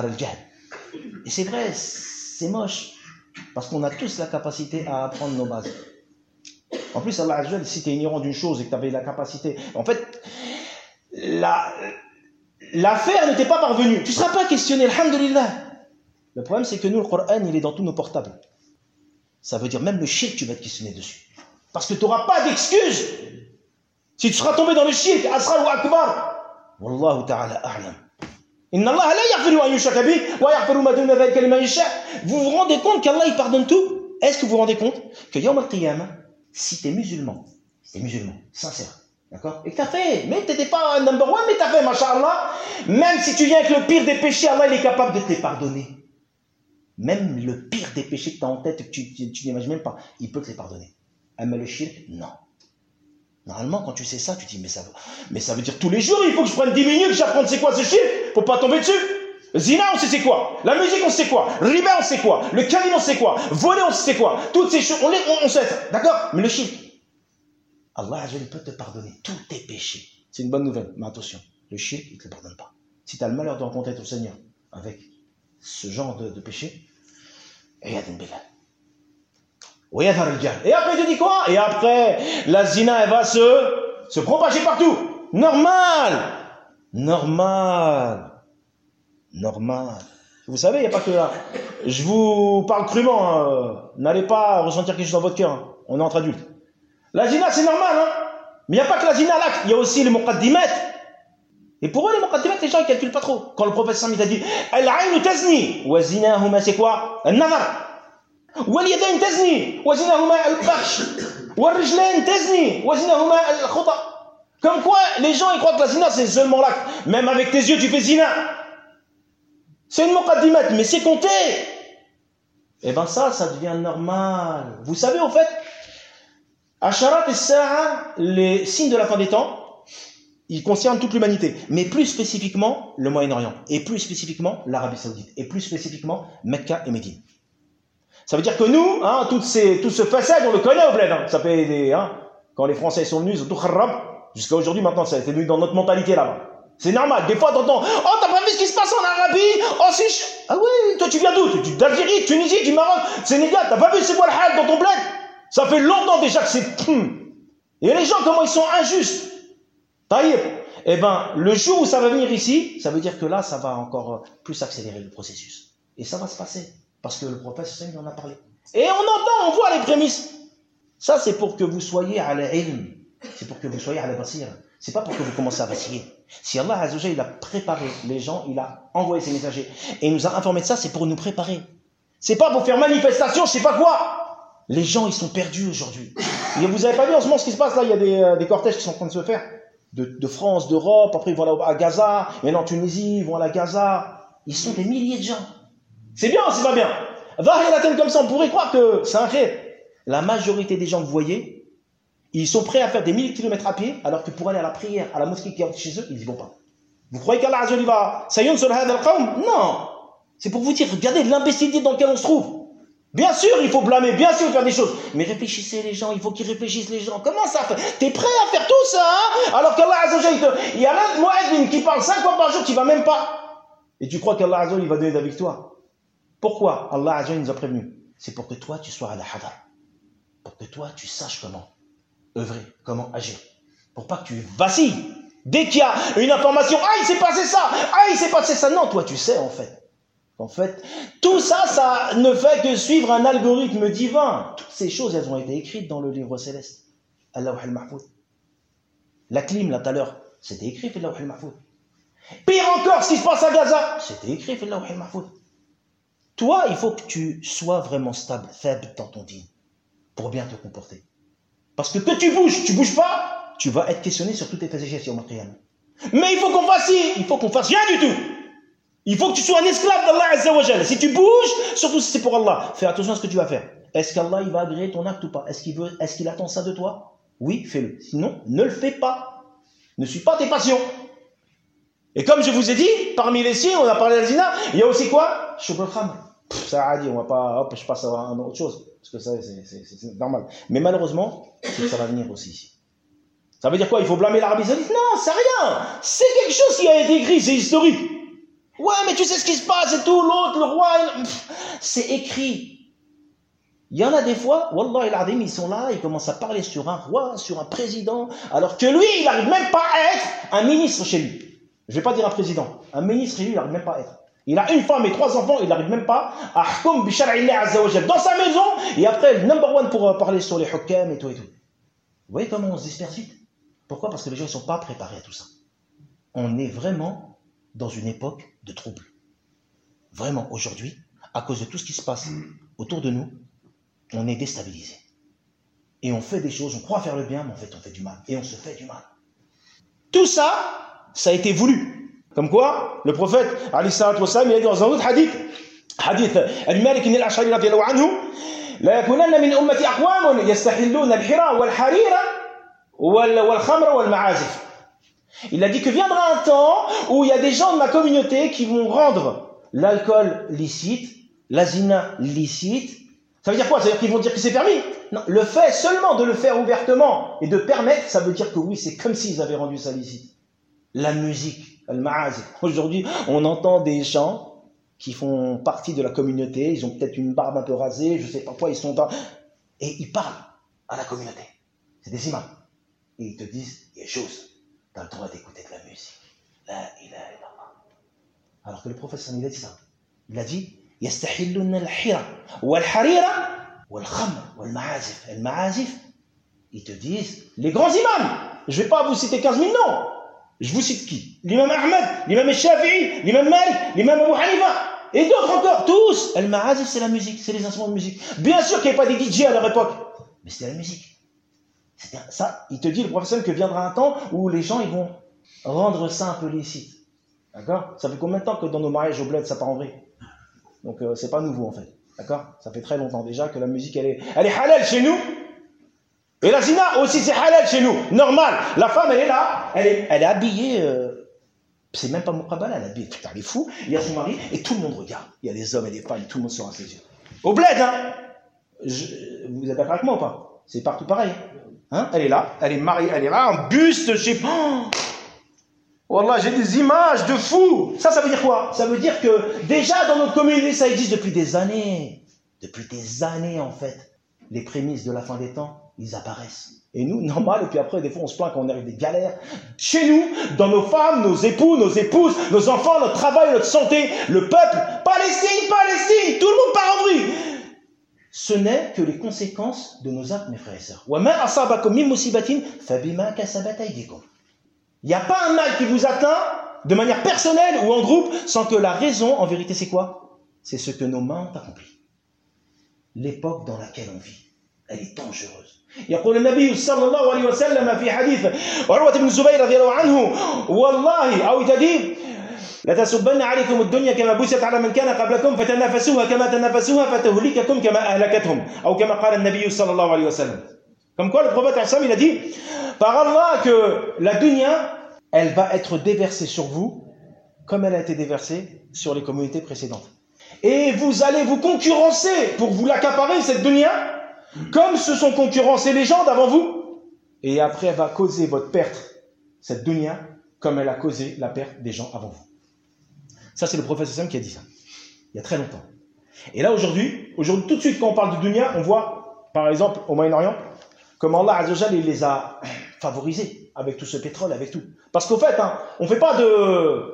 S2: et c'est vrai, c'est moche. Parce qu'on a tous la capacité à apprendre nos bases. En plus, Allah Azza wa Jalla, si tu es ignorant d'une chose et que tu avais la capacité... En fait, la, l'affaire ne t'est pas parvenue. Tu ne seras pas questionné, alhamdulillah. Le problème, c'est que nous, le Coran, il est dans tous nos portables. Ça veut dire même le shirk, tu vas être questionné dessus. Parce que tu n'auras pas d'excuse. Si tu seras tombé dans le shirk, asra ou akbar. Wallahu ta'ala a'lam. Inna Allah la yaghfiru an yushraka bihi wa yaghfiru ma duna dhalika liman yasha. Vous vous rendez compte qu'Allah il pardonne tout? Est-ce que vous vous rendez compte que Yawm al-Qiyamah, si tu es musulman, si tu es musulman, sincère, d'accord? Et que tu as fait, mais tu n'étais pas number one, mais tu as fait, masha'Allah, même si tu viens avec le pire des péchés, Allah il est capable de te les pardonner. Même le pire des péchés que tu as en tête, que tu, tu, tu n'imagines même pas, il peut te les pardonner. Mais le shirk, non. Normalement, quand tu sais ça, tu te dis, mais ça, mais ça veut dire tous les jours, il faut que je prenne dix minutes, que j'apprenne c'est quoi ce shirk, pour pas tomber dessus. Zina, on sait c'est quoi. La musique, on sait quoi. Riba, on sait quoi. Le kalim, on sait quoi. Voler, on sait quoi. Toutes ces choses, on, les, on, on sait ça. D'accord? Mais le shirk, Allah il peut te pardonner tous tes péchés. C'est une bonne nouvelle, mais attention, le shirk, il ne te le pardonne pas. Si tu as le malheur de rencontrer ton Seigneur avec ce genre de, de péché, et après, tu dis quoi? Et après, la zina, elle va se, se propager partout. Normal. Normal. Normal. Vous savez, il n'y a pas que là. Je vous parle crûment. Hein. N'allez pas ressentir quelque chose dans votre cœur. Hein. On est entre adultes. La zina, c'est normal. Hein. Mais il n'y a pas que la zina, l'acte. Il y a aussi les muqaddimat. Et pour eux, les muqaddimat, les gens, ils ne calculent pas trop. Quand le prophète Saint-Miz a dit Al-aïnu tazni, wa zina huma, c'est quoi? Al-nazar. واليدين تزني وزنهما البخش والرجلين تزني وزنهما الخطأ. Comme quoi les gens ils croient que la zina c'est seulement l'acte. Même avec tes yeux tu fais zina. C'est une muqaddimat mais c'est compté. Et ben ça ça devient normal. Vous savez au fait Asharat as-sa'a, les signes de la fin des temps, ils concernent toute l'humanité, mais plus spécifiquement le Moyen-Orient et plus spécifiquement l'Arabie Saoudite et plus spécifiquement Mecca et Médine. Ça veut dire que nous, hein, toutes ces, tout ce façade, on le connaît au bled. Hein. Ça fait des, hein, quand les Français sont venus, ils ont tout kharrab. Jusqu'à aujourd'hui, maintenant, ça a été venu dans notre mentalité là-bas. C'est normal. Des fois, t'entends, oh, t'as pas vu ce qui se passe en Arabie? Oh, si, je... ah oui, toi, tu viens d'où? D'Algérie, Tunisie, du Maroc, Sénégal. T'as pas vu c'est quoi le hal dans ton bled? Ça fait longtemps déjà que c'est, et les gens, comment ils sont injustes. Taïb. eh ben, le jour où ça va venir ici, ça veut dire que là, ça va encore plus accélérer le processus. Et ça va se passer. Parce que le prophète, il en a parlé. Et on entend, on voit les prémices. Ça, c'est pour que vous soyez à l'ilm. C'est pour que vous soyez à la basira. C'est pas pour que vous commencez à vaciller. Si Allah Azza wa Jalla, il a préparé les gens, il a envoyé ses messagers et il nous a informé de ça, c'est pour nous préparer. C'est pas pour faire manifestation, je sais pas quoi. Les gens, ils sont perdus aujourd'hui. Et vous avez pas vu en ce moment ce qui se passe là, il y a des, euh, des cortèges qui sont en train de se faire. De, de France, d'Europe, après ils vont aller à Gaza, et en Tunisie, ils vont aller à Gaza. Ils sont des milliers de gens. C'est bien ou c'est pas bien? Zahiratan comme ça, on pourrait croire que c'est un rêve. La majorité des gens que vous voyez, ils sont prêts à faire des milliers de kilomètres à pied, alors que pour aller à la prière, à la mosquée qui est chez eux, ils n'y vont pas. Vous croyez qu'Allah Azza wa Jalla va sayoun sur hadha al-qawm? Non. C'est pour vous dire, regardez l'imbécilité dans laquelle on se trouve. Bien sûr, il faut blâmer, bien sûr, il faut faire des choses. Mais réfléchissez les gens, il faut qu'ils réfléchissent les gens. Comment ça fait? T'es prêt à faire tout ça, hein? Alors qu'Allah Azza wa Jalla, il y a l'un de Mu'adhin qui parle cinq fois par jour, qui va même pas. Et tu crois qu'Allah Azza wa Jalla, il va donner la victoire? Pourquoi Allah Azza wa Jalla nous a prévenus? C'est pour que toi, tu sois à la hadar. Pour que toi, tu saches comment œuvrer, comment agir. Pour pas que tu vacilles. Dès qu'il y a une information, ah, il s'est passé ça, ah, il s'est passé ça. Non, toi, tu sais, en fait. En fait, tout ça, ça ne fait que suivre un algorithme divin. Toutes ces choses, elles ont été écrites dans le livre céleste. Al-Lawh al-Mahfoud. La clim, là, tout à l'heure, c'était écrit dans le Lawh al-Mahfoud. Pire encore, ce qui se passe à Gaza, c'était écrit dans le Lawh al-Mahfoud. Toi, il faut que tu sois vraiment stable, faible dans ton dîne, pour bien te comporter. Parce que que tu bouges, tu bouges pas, tu vas être questionné sur toutes tes faits et gestes. Mais il faut qu'on fasse ci, il faut qu'on fasse rien du tout. Il faut que tu sois un esclave d'Allah Azza wa Jalla. Si tu bouges, surtout si c'est pour Allah, fais attention à ce que tu vas faire. Est-ce qu'Allah il va agréer ton acte ou pas? Est-ce qu'il veut, est-ce qu'il attend ça de toi? Oui, fais-le. Sinon, ne le fais pas. Ne suis pas tes passions. Et comme je vous ai dit, parmi les signes, on a parlé de la zina, il y a aussi quoi? Shurb al-khamr. Ça a dit, on va pas, hop, je passe à une autre chose. Parce que ça, c'est, c'est, c'est normal. Mais malheureusement, ça va venir aussi ici. Ça veut dire quoi? Il faut blâmer l'Arabie Saoudite? Non, c'est rien. C'est quelque chose qui a été écrit, c'est historique. Ouais, mais tu sais ce qui se passe et tout, l'autre, le roi, c'est écrit. Il y en a des fois, Wallah al-Azim, ils sont là, ils commencent à parler sur un roi, sur un président, alors que lui, il n'arrive même pas à être un ministre chez lui. Je ne vais pas dire un président, un ministre chez lui, il n'arrive même pas à être. Il a une femme et trois enfants, il n'arrive même pas à hkum bi shar'illah azza wa jalla dans sa maison, et après, le number one pour parler sur les hukam et tout et tout. Vous voyez comment on se disperse vite? Pourquoi? Parce que les gens ne sont pas préparés à tout ça. On est vraiment dans une époque de trouble. Vraiment, aujourd'hui, à cause de tout ce qui se passe autour de nous, on est déstabilisé. Et on fait des choses, on croit faire le bien, mais en fait, on fait du mal. Et on se fait du mal. Tout ça, ça a été voulu. Comme quoi, le prophète, alayhi salatu wa salam, il a dit dans un autre hadith, hadith al-Malik ibn al-Ash'ari radiyallahu anhu, la yakunanna min ummati aqwamun yastahilluna al-hira wal-harira wal-khamra wal-ma'azif. Il a dit que viendra un temps où il y a des gens de ma communauté qui vont rendre l'alcool licite, la zina licite. Ça veut dire quoi? Ça veut dire qu'ils vont dire que c'est permis? Non, le fait seulement de le faire ouvertement et de permettre, ça veut dire que oui, c'est comme s'ils avaient rendu ça licite. La musique, al-ma'azif. Aujourd'hui, on entend des gens qui font partie de la communauté, ils ont peut-être une barbe un peu rasée, je sais pas quoi, ils sont dans... Et ils parlent à la communauté. C'est des imams. Et ils te disent, il y a des choses. Tu as le droit d'écouter de la musique. La ilaha illallah. Alors que le prophète, il a dit ça. Il a dit, يستحلون الحرى والحريرة والخمر والمعازف. المعازف, ils te disent, les grands imams. Je ne vais pas vous citer quinze mille noms. Je vous cite qui? L'imam Ahmed, l'imam Shafi'i, l'imam Malik, l'imam Abu Hanifa, et d'autres encore, tous. Al-Ma'azif, c'est la musique, c'est les instruments de musique. Bien sûr qu'il n'y avait pas des D J à leur époque, mais c'était la musique. C'était ça, il te dit, le professeur, que viendra un temps où les gens ils vont rendre ça un peu licite. D'accord? Ça fait combien de temps que dans nos mariages au bled, ça part en vrille? Donc, euh, c'est pas nouveau en fait. D'accord? Ça fait très longtemps déjà que la musique, elle est, elle est halal chez nous. Et la zina aussi, c'est halal chez nous. Normal. La femme, elle est là. Elle est, elle est habillée. Euh, c'est même pas Muqabala, elle est habillée. Putain, elle est fou. Il y a son mari et tout le monde regarde. Il y a les hommes et les femmes, tout le monde se rince les yeux. Au bled, hein. Je, vous êtes d'accord avec moi ou pas? C'est partout pareil. Hein? Elle est là. Elle est mariée. Elle est là. Un buste, je sais pas. Wallah, j'ai des images de fous. Ça, ça veut dire quoi? Ça veut dire que déjà dans notre communauté, ça existe depuis des années. Depuis des années, en fait. Les prémices de la fin des temps, ils apparaissent. Et nous, normal, et puis après, des fois, on se plaint quand on arrive des galères. Chez nous, dans nos femmes, nos époux, nos épouses, nos enfants, notre travail, notre santé, le peuple, Palestine, Palestine, tout le monde part en vrille. Ce n'est que les conséquences de nos actes, mes frères et sœurs. Il n'y a pas un mal qui vous atteint de manière personnelle ou en groupe sans que la raison, en vérité, c'est quoi? C'est ce que nos mains ont accompli. L'époque dans laquelle on vit, elle est dangereuse. يقول النبي صلى الله عليه وسلم في حديث عروة بن الزبير رضي الله عنه والله أو تدين لتسبن عليكم الدنيا كما بست على من كان قبلكم فتنافسوها كما تنافسوها فتهلككم كما أهلكتهم أو كما قال النبي صلى الله عليه وسلم. Comme quoi le prophète Hassan il a dit par Allah que la dunya elle va être déversée sur vous comme elle a été déversée sur les communautés précédentes. Et vous allez vous concurrencer pour vous l'accaparer cette dunya comme se sont concurrencés les gens d'avant vous. Et après elle va causer votre perte, cette dunya, comme elle a causé la perte des gens avant vous. Ça c'est le prophète Hassan qui a dit ça, il y a très longtemps. Et là aujourd'hui, aujourd'hui tout de suite quand on parle de dunya, on voit par exemple au Moyen-Orient, comment Allah Azza wa Jalla il les a favorisés avec tout ce pétrole, avec tout. Parce qu'au fait, hein, on ne fait pas de,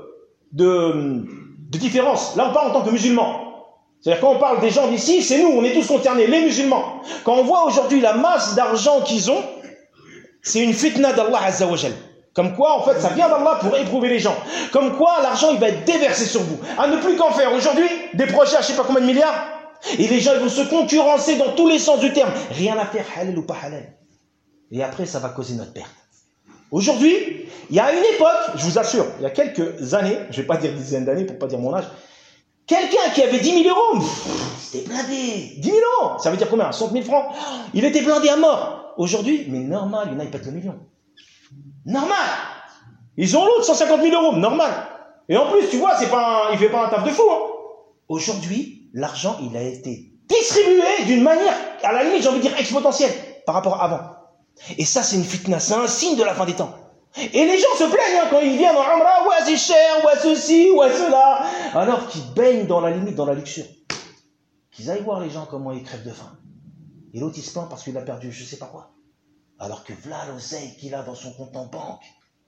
S2: de, de différence. Là, on parle en tant que musulmans. C'est-à-dire quand on parle des gens d'ici, c'est nous, on est tous concernés, les musulmans. Quand on voit aujourd'hui la masse d'argent qu'ils ont, c'est une fitna d'Allah Azza wa Jalla. Comme quoi, en fait, ça vient d'Allah pour éprouver les gens. Comme quoi, l'argent, il va être déversé sur vous. À ne plus qu'en faire. Aujourd'hui, des projets à je ne sais pas combien de milliards. Et les gens ils vont se concurrencer dans tous les sens du terme. Rien à faire, halal ou pas halal. Et après, ça va causer notre perte. Aujourd'hui, il y a une époque, je vous assure, il y a quelques années, je ne vais pas dire dizaines d'années pour ne pas dire mon âge, quelqu'un qui avait dix mille euros, c'était blindé. dix mille euros, ça veut dire combien? soixante mille francs. Il était blindé à mort. Aujourd'hui, mais normal, il y en a, ils pètent le million. Normal. Ils ont l'autre cent cinquante mille euros, normal. Et en plus, tu vois, c'est pas un, il ne fait pas un taf de fou. Hein. Aujourd'hui, l'argent, il a été distribué d'une manière, à la limite, j'ai envie de dire exponentielle, par rapport à avant. Et ça, c'est une fitna, c'est un signe de la fin des temps. Et les gens se plaignent hein, quand ils viennent en Umrah, ouais, c'est cher, ouais, ceci, ouais, cela. Alors qu'ils baignent dans la limite, dans la luxure. Qu'ils aillent voir les gens comment ils crèvent de faim. Et l'autre, il se plaint parce qu'il a perdu je sais pas quoi. Alors que voilà l'oseille qu'il a dans son compte en banque.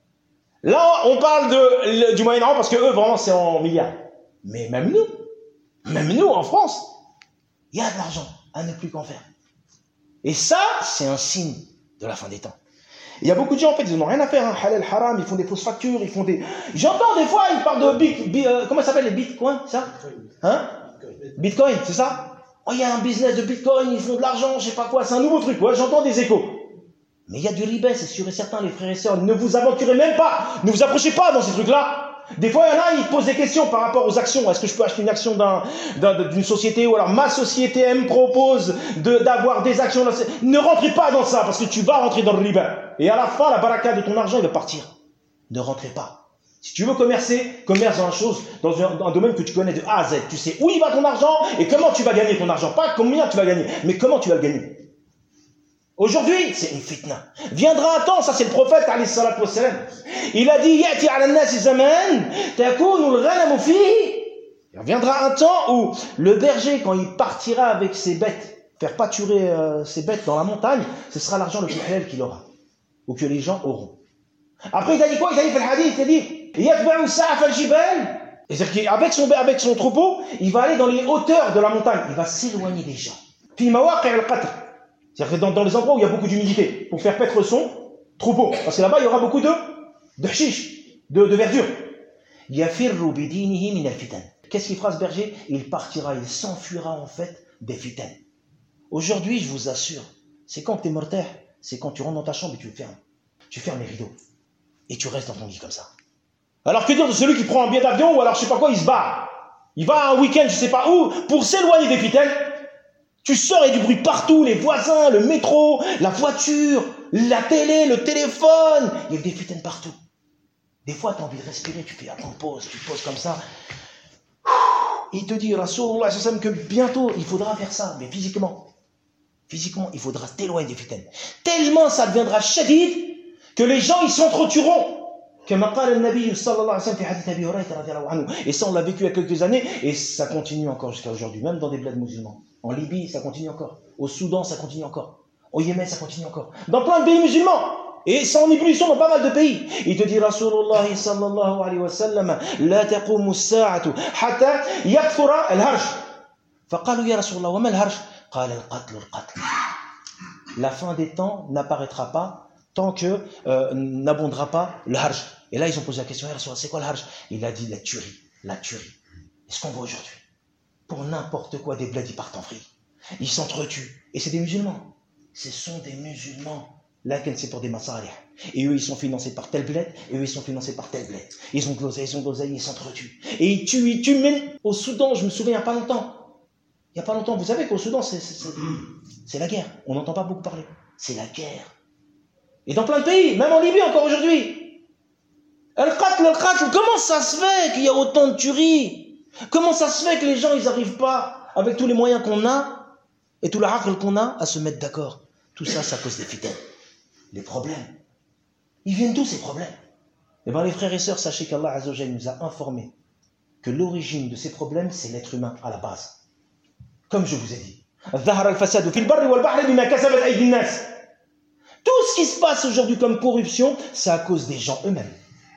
S2: Là, on parle de, le, du Moyen-Orient parce que eux, vraiment, c'est en milliards. Mais même nous, même nous, en France, il y a de l'argent à ne plus qu'en faire. Et ça, c'est un signe de la fin des temps. Il y a beaucoup de gens, en fait, ils n'ont rien à faire, hein, halal, haram, ils font des fausses factures, ils font des... J'entends des fois, ils parlent de bit, bit euh, comment ça s'appelle les bitcoins, ça hein Bitcoin, c'est ça? Oh, il y a un business de bitcoin, ils font de l'argent, je sais pas quoi, c'est un nouveau truc, ouais, j'entends des échos. Mais il y a du riba, c'est sûr et certain, les frères et sœurs, ne vous aventurez même pas, ne vous approchez pas dans ces trucs-là. Des fois, il y en a, ils posent des questions par rapport aux actions. Est-ce que je peux acheter une action d'un, d'un, d'une société ou alors ma société, elle me propose de, d'avoir des actions. Ne rentrez pas dans ça parce que tu vas rentrer dans le riba. Et à la fin, la baraka de ton argent, il va partir. Ne rentrez pas. Si tu veux commercer, commerce dans une chose, dans un, un domaine que tu connais de A à Z. Tu sais où il va ton argent et comment tu vas gagner ton argent. Pas combien tu vas gagner, mais comment tu vas le gagner. Aujourd'hui, c'est une fitna. Viendra un temps, ça c'est le prophète, alayhi salatu wassalam. Il a dit, ya'ti ala nasi zaman, takunu al-ghanamu fihi. Il viendra un temps où le berger, quand il partira avec ses bêtes, faire pâturer euh, ses bêtes dans la montagne, ce sera l'argent le plus halal qu'il aura. Ou que les gens auront. Après, il a dit quoi? Il a dit, fait le hadith, il a dit, yatba'u sa'af al-jibal. C'est-à-dire qu'avec son, avec son troupeau, il va aller dans les hauteurs de la montagne. Il va s'éloigner des gens. Fi mawaqi' al-qatr. C'est-à-dire que dans, dans les endroits où il y a beaucoup d'humidité, pour faire paître son troupeau. Parce que là-bas, il y aura beaucoup de, de chiches, de, de verdure. Yafirru bidinihi min al-fitan. Qu'est-ce qu'il fera ce berger? Il partira, il s'enfuira en fait des fitanes. Aujourd'hui, je vous assure, c'est quand tu es mortel, c'est quand tu rentres dans ta chambre et tu fermes. Tu fermes les rideaux. Et tu restes dans ton lit comme ça. Alors que dire de celui qui prend un billet d'avion ou alors je sais pas quoi, il se barre. Il va un week-end, je sais pas où, pour s'éloigner des fitanes. Tu sors et du bruit partout, les voisins, le métro, la voiture, la télé, le téléphone. Il y a des fitaines partout. Des fois, tu as envie de respirer, tu fais, attends, pause, tu poses comme ça. Il te dit, Rasulullah, c'est que bientôt, il faudra faire ça, mais physiquement. Physiquement, il faudra t'éloigner des fitaines. Tellement ça deviendra shadid que les gens, ils s'entretueront. كما قال النبي صلى الله عليه وسلم في حديث أبي هريرة رضي الله عنه. Et ça, on l'a vécu il y a quelques années, et ça continue encore jusqu'à aujourd'hui, même dans des bleds musulmans. En Libye, ça continue encore. Au Soudan, ça continue encore. Au Yémen, ça continue encore. Dans plein de pays musulmans. Et c'est en ébullition dans pas mal de pays. Il te dit, Rasulullah sallallahu alayhi wa sallam, la taqumu as-sa'atu hatta yakthura al-harj. Faqalu ya Rasulullah, wa ma al-harj? Qala al-qatl al-qatl. La fin des temps n'apparaîtra pas tant que euh, n'abondera pas le harj. Et là, ils ont posé la question, ya Rasulullah, c'est quoi le harj? Il a dit la tuerie, la tuerie. Et ce qu'on voit aujourd'hui, pour n'importe quoi, des bleds, ils partent en vrille. Ils s'entretuent. Et c'est des musulmans. Ce sont des musulmans. Là, c'est pour des masalih. Et eux, ils sont financés par tel bled, et eux, ils sont financés par tel bled. Ils ont de l'oseille, ils ont de l'oseille, ils s'entretuent. Et ils tuent, ils tuent, même au Soudan, je me souviens, il n'y a pas longtemps. Il n'y a pas longtemps, vous savez qu'au Soudan, c'est, c'est, c'est, c'est la guerre. On n'entend pas beaucoup parler. C'est la guerre. Et dans plein de pays, même en Libye encore aujourd'hui. Al-Qatl, Al-Qatl, comment ça se fait qu'il y a autant de tueries? Comment ça se fait que les gens, ils n'arrivent pas, avec tous les moyens qu'on a, et tout le haql qu'on a, à se mettre d'accord? Tout ça, c'est à cause des fidèles. Les problèmes. Ils viennent d'où ces problèmes? Eh bien, les frères et sœurs, sachez qu'Allah Azza wa Jalla nous a informé que l'origine de ces problèmes, c'est l'être humain à la base. Comme je vous ai dit. Tout ce qui se passe aujourd'hui comme corruption, c'est à cause des gens eux-mêmes.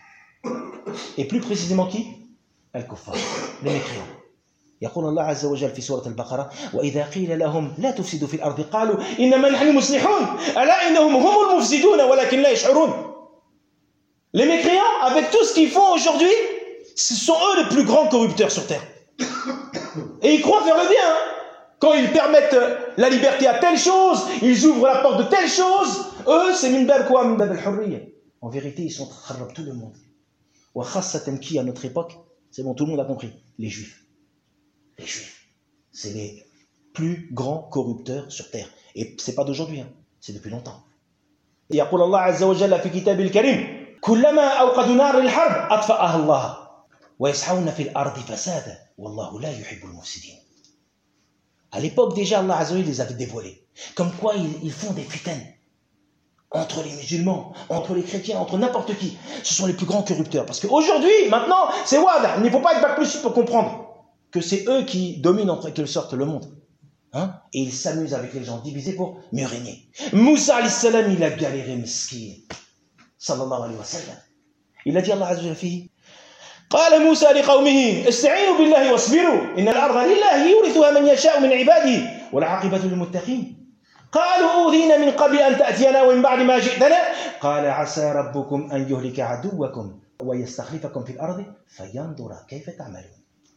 S2: Et plus précisément qui? Al-Kuffar, les mécréants. يقول الله عز وجل في سورة البقرة وإذا قيل لهم لا تفسدوا في الأرض قالوا إنما نحن مصلحون ألا إنهم هم المفسدون ولكن لا يشعرون. Les mécréants, avec tout ce qu'ils font aujourd'hui, ce sont eux les plus grands corrupteurs sur terre. Et ils croient faire le bien. Hein. Quand ils permettent la liberté à telle chose, ils ouvrent la porte de telle chose, eux, c'est min bab quoi, min bab al-hurriya. En vérité, ils sont kharab tout le monde. Wa khassatan qui à notre époque, c'est bon, tout le monde a compris, les juifs. Les juifs, c'est les plus grands corrupteurs sur terre. Et c'est pas d'aujourd'hui, hein. C'est depuis longtemps. يقول الله عز وجل في كتابه الكريم كلما أوقدوا نار الحرب أطفأها الله ويسعون في الأرض فسادا والله لا يحب المفسدين. À l'époque déjà, Allah Azza wa Jalla les avait dévoilés. Comme quoi ils, ils font des fitaines entre les musulmans, entre les chrétiens, entre n'importe qui. Ce sont les plus grands corrupteurs. Parce qu'aujourd'hui, maintenant, c'est wada. Il ne faut pas être bac plus pour comprendre que c'est eux qui dominent en quelque sorte le monde. Hein? Et ils s'amusent avec les gens divisés pour mieux régner. Moussa alayhi salam, il a galéré, miskin. Sallallahu alayhi wa sallam. Il a dit Allah Azza wa Jalla قال موسى لقومه استعينوا بالله واصبروا إن الأرض لله يورثها من يشاء من عباده والعاقبة للمتقين قالوا أوذينا من قبل أن تأتينا ومن بعد ما جئتنا قال عسى ربكم أن يهلك عدوكم ويستخلفكم في الأرض فينظر كيف تعملون.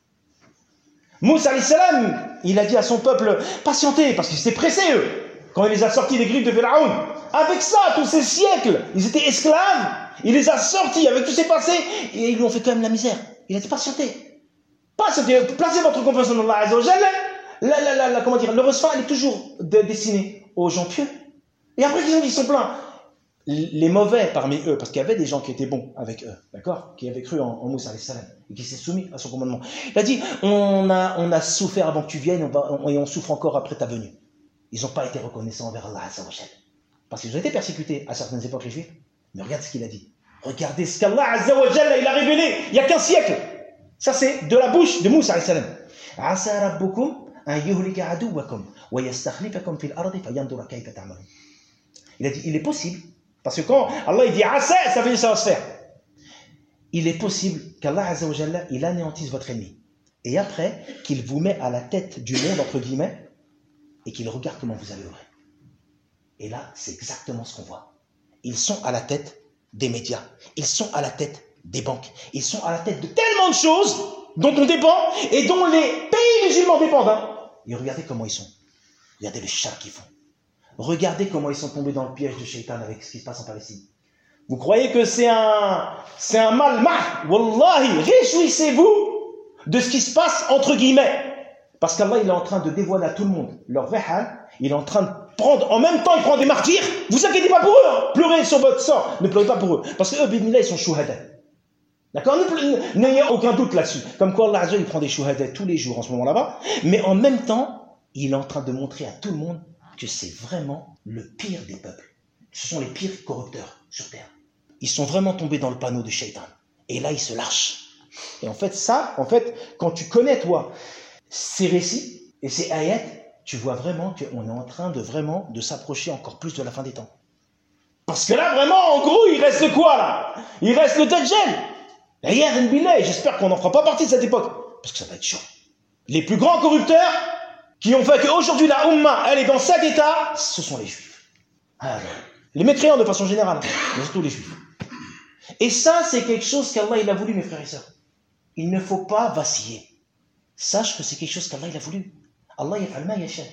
S2: Moussa alayhi salam, il a dit à son peuple, patientez, parce qu'ils étaient pressés eux, quand il les a sortis des griffes de Pharaon. Avec ça, tous ces siècles, ils étaient esclaves, il les a sortis avec tous ces passés, et ils lui ont fait quand même la misère. Il a dit, patientez. Patientez, placez votre confiance en Allah Azza wa Jalla. La, la, la, la, comment dire, le reçoit, elle est toujours de, destiné aux gens pieux. Et après qu'ils ont dit, ils sont pleins. Les mauvais parmi eux, parce qu'il y avait des gens qui étaient bons avec eux, d'accord, qui avaient cru en, en Moussa alayhi salam, et qui s'est soumis à son commandement. Il a dit, on a, on a souffert avant que tu viennes, on va, on, et on souffre encore après ta venue. Ils n'ont pas été reconnaissants envers Allah Azza wa Jalla. Parce qu'ils ont été persécutés à certaines époques, les Juifs. Mais regarde ce qu'il a dit. Regardez ce qu'Allah Azza wa Jalla il a révélé il y a quinze siècles. Ça, c'est de la bouche de Moussa alayhi salam. Asa rabbukum an yuhlika aduwakum wa yastakhlifakum fil ardi fayandura kayfa ta'malun. Il a dit, il est possible, parce que quand Allah il dit asa, ça veut dire ça va se faire. Il est possible qu'Allah Azza wa Jalla il anéantisse votre ennemi. Et après, qu'il vous met à la tête du monde, entre guillemets, et qu'il regarde comment vous allez œuvrer. Et là, c'est exactement ce qu'on voit. Ils sont à la tête des médias. Ils sont à la tête des banques. Ils sont à la tête de tellement de choses dont on dépend et dont les pays musulmans dépendent. Hein. Et regardez comment ils sont. Regardez le char qu'ils font. Regardez comment ils sont tombés dans le piège de Shaitan avec ce qui se passe en Palestine. Vous croyez que c'est un, c'est un mal mah? Wallahi, réjouissez-vous de ce qui se passe entre guillemets. Parce qu'Allah, il est en train de dévoiler à tout le monde leur vrai hal. Il est en train de prendre, en même temps, il prend des martyrs. Vous inquiétez pas pour eux. Hein. Pleurez sur votre sang. Ne pleurez pas pour eux. Parce qu'eux, bidnillah, ils sont chouhada. D'accord? N'ayez aucun doute là-dessus. Comme quoi, Allah, il prend des chouhada tous les jours en ce moment là-bas. Mais en même temps, il est en train de montrer à tout le monde que c'est vraiment le pire des peuples. Ce sont les pires corrupteurs sur terre. Ils sont vraiment tombés dans le panneau de Shaitan. Et là, ils se lâchent. Et en fait, ça, en fait, quand tu connais, toi, ces récits et ces ayats, tu vois vraiment qu'on est en train de vraiment de s'approcher encore plus de la fin des temps. Parce que là, vraiment, en gros, il reste quoi, là? Il reste le Dajjal. Ayad billah, et j'espère qu'on n'en fera pas partie de cette époque. Parce que ça va être chaud. Les plus grands corrupteurs qui ont fait qu'aujourd'hui la Ummah, elle est dans cet état, ce sont les Juifs. Alors, les mécréants de façon générale, mais surtout les Juifs. Et ça, c'est quelque chose qu'Allah il a voulu, mes frères et sœurs. Il ne faut pas vaciller. Sache que c'est quelque chose qu'Allah il a voulu. Allah yaf'al ma yasha.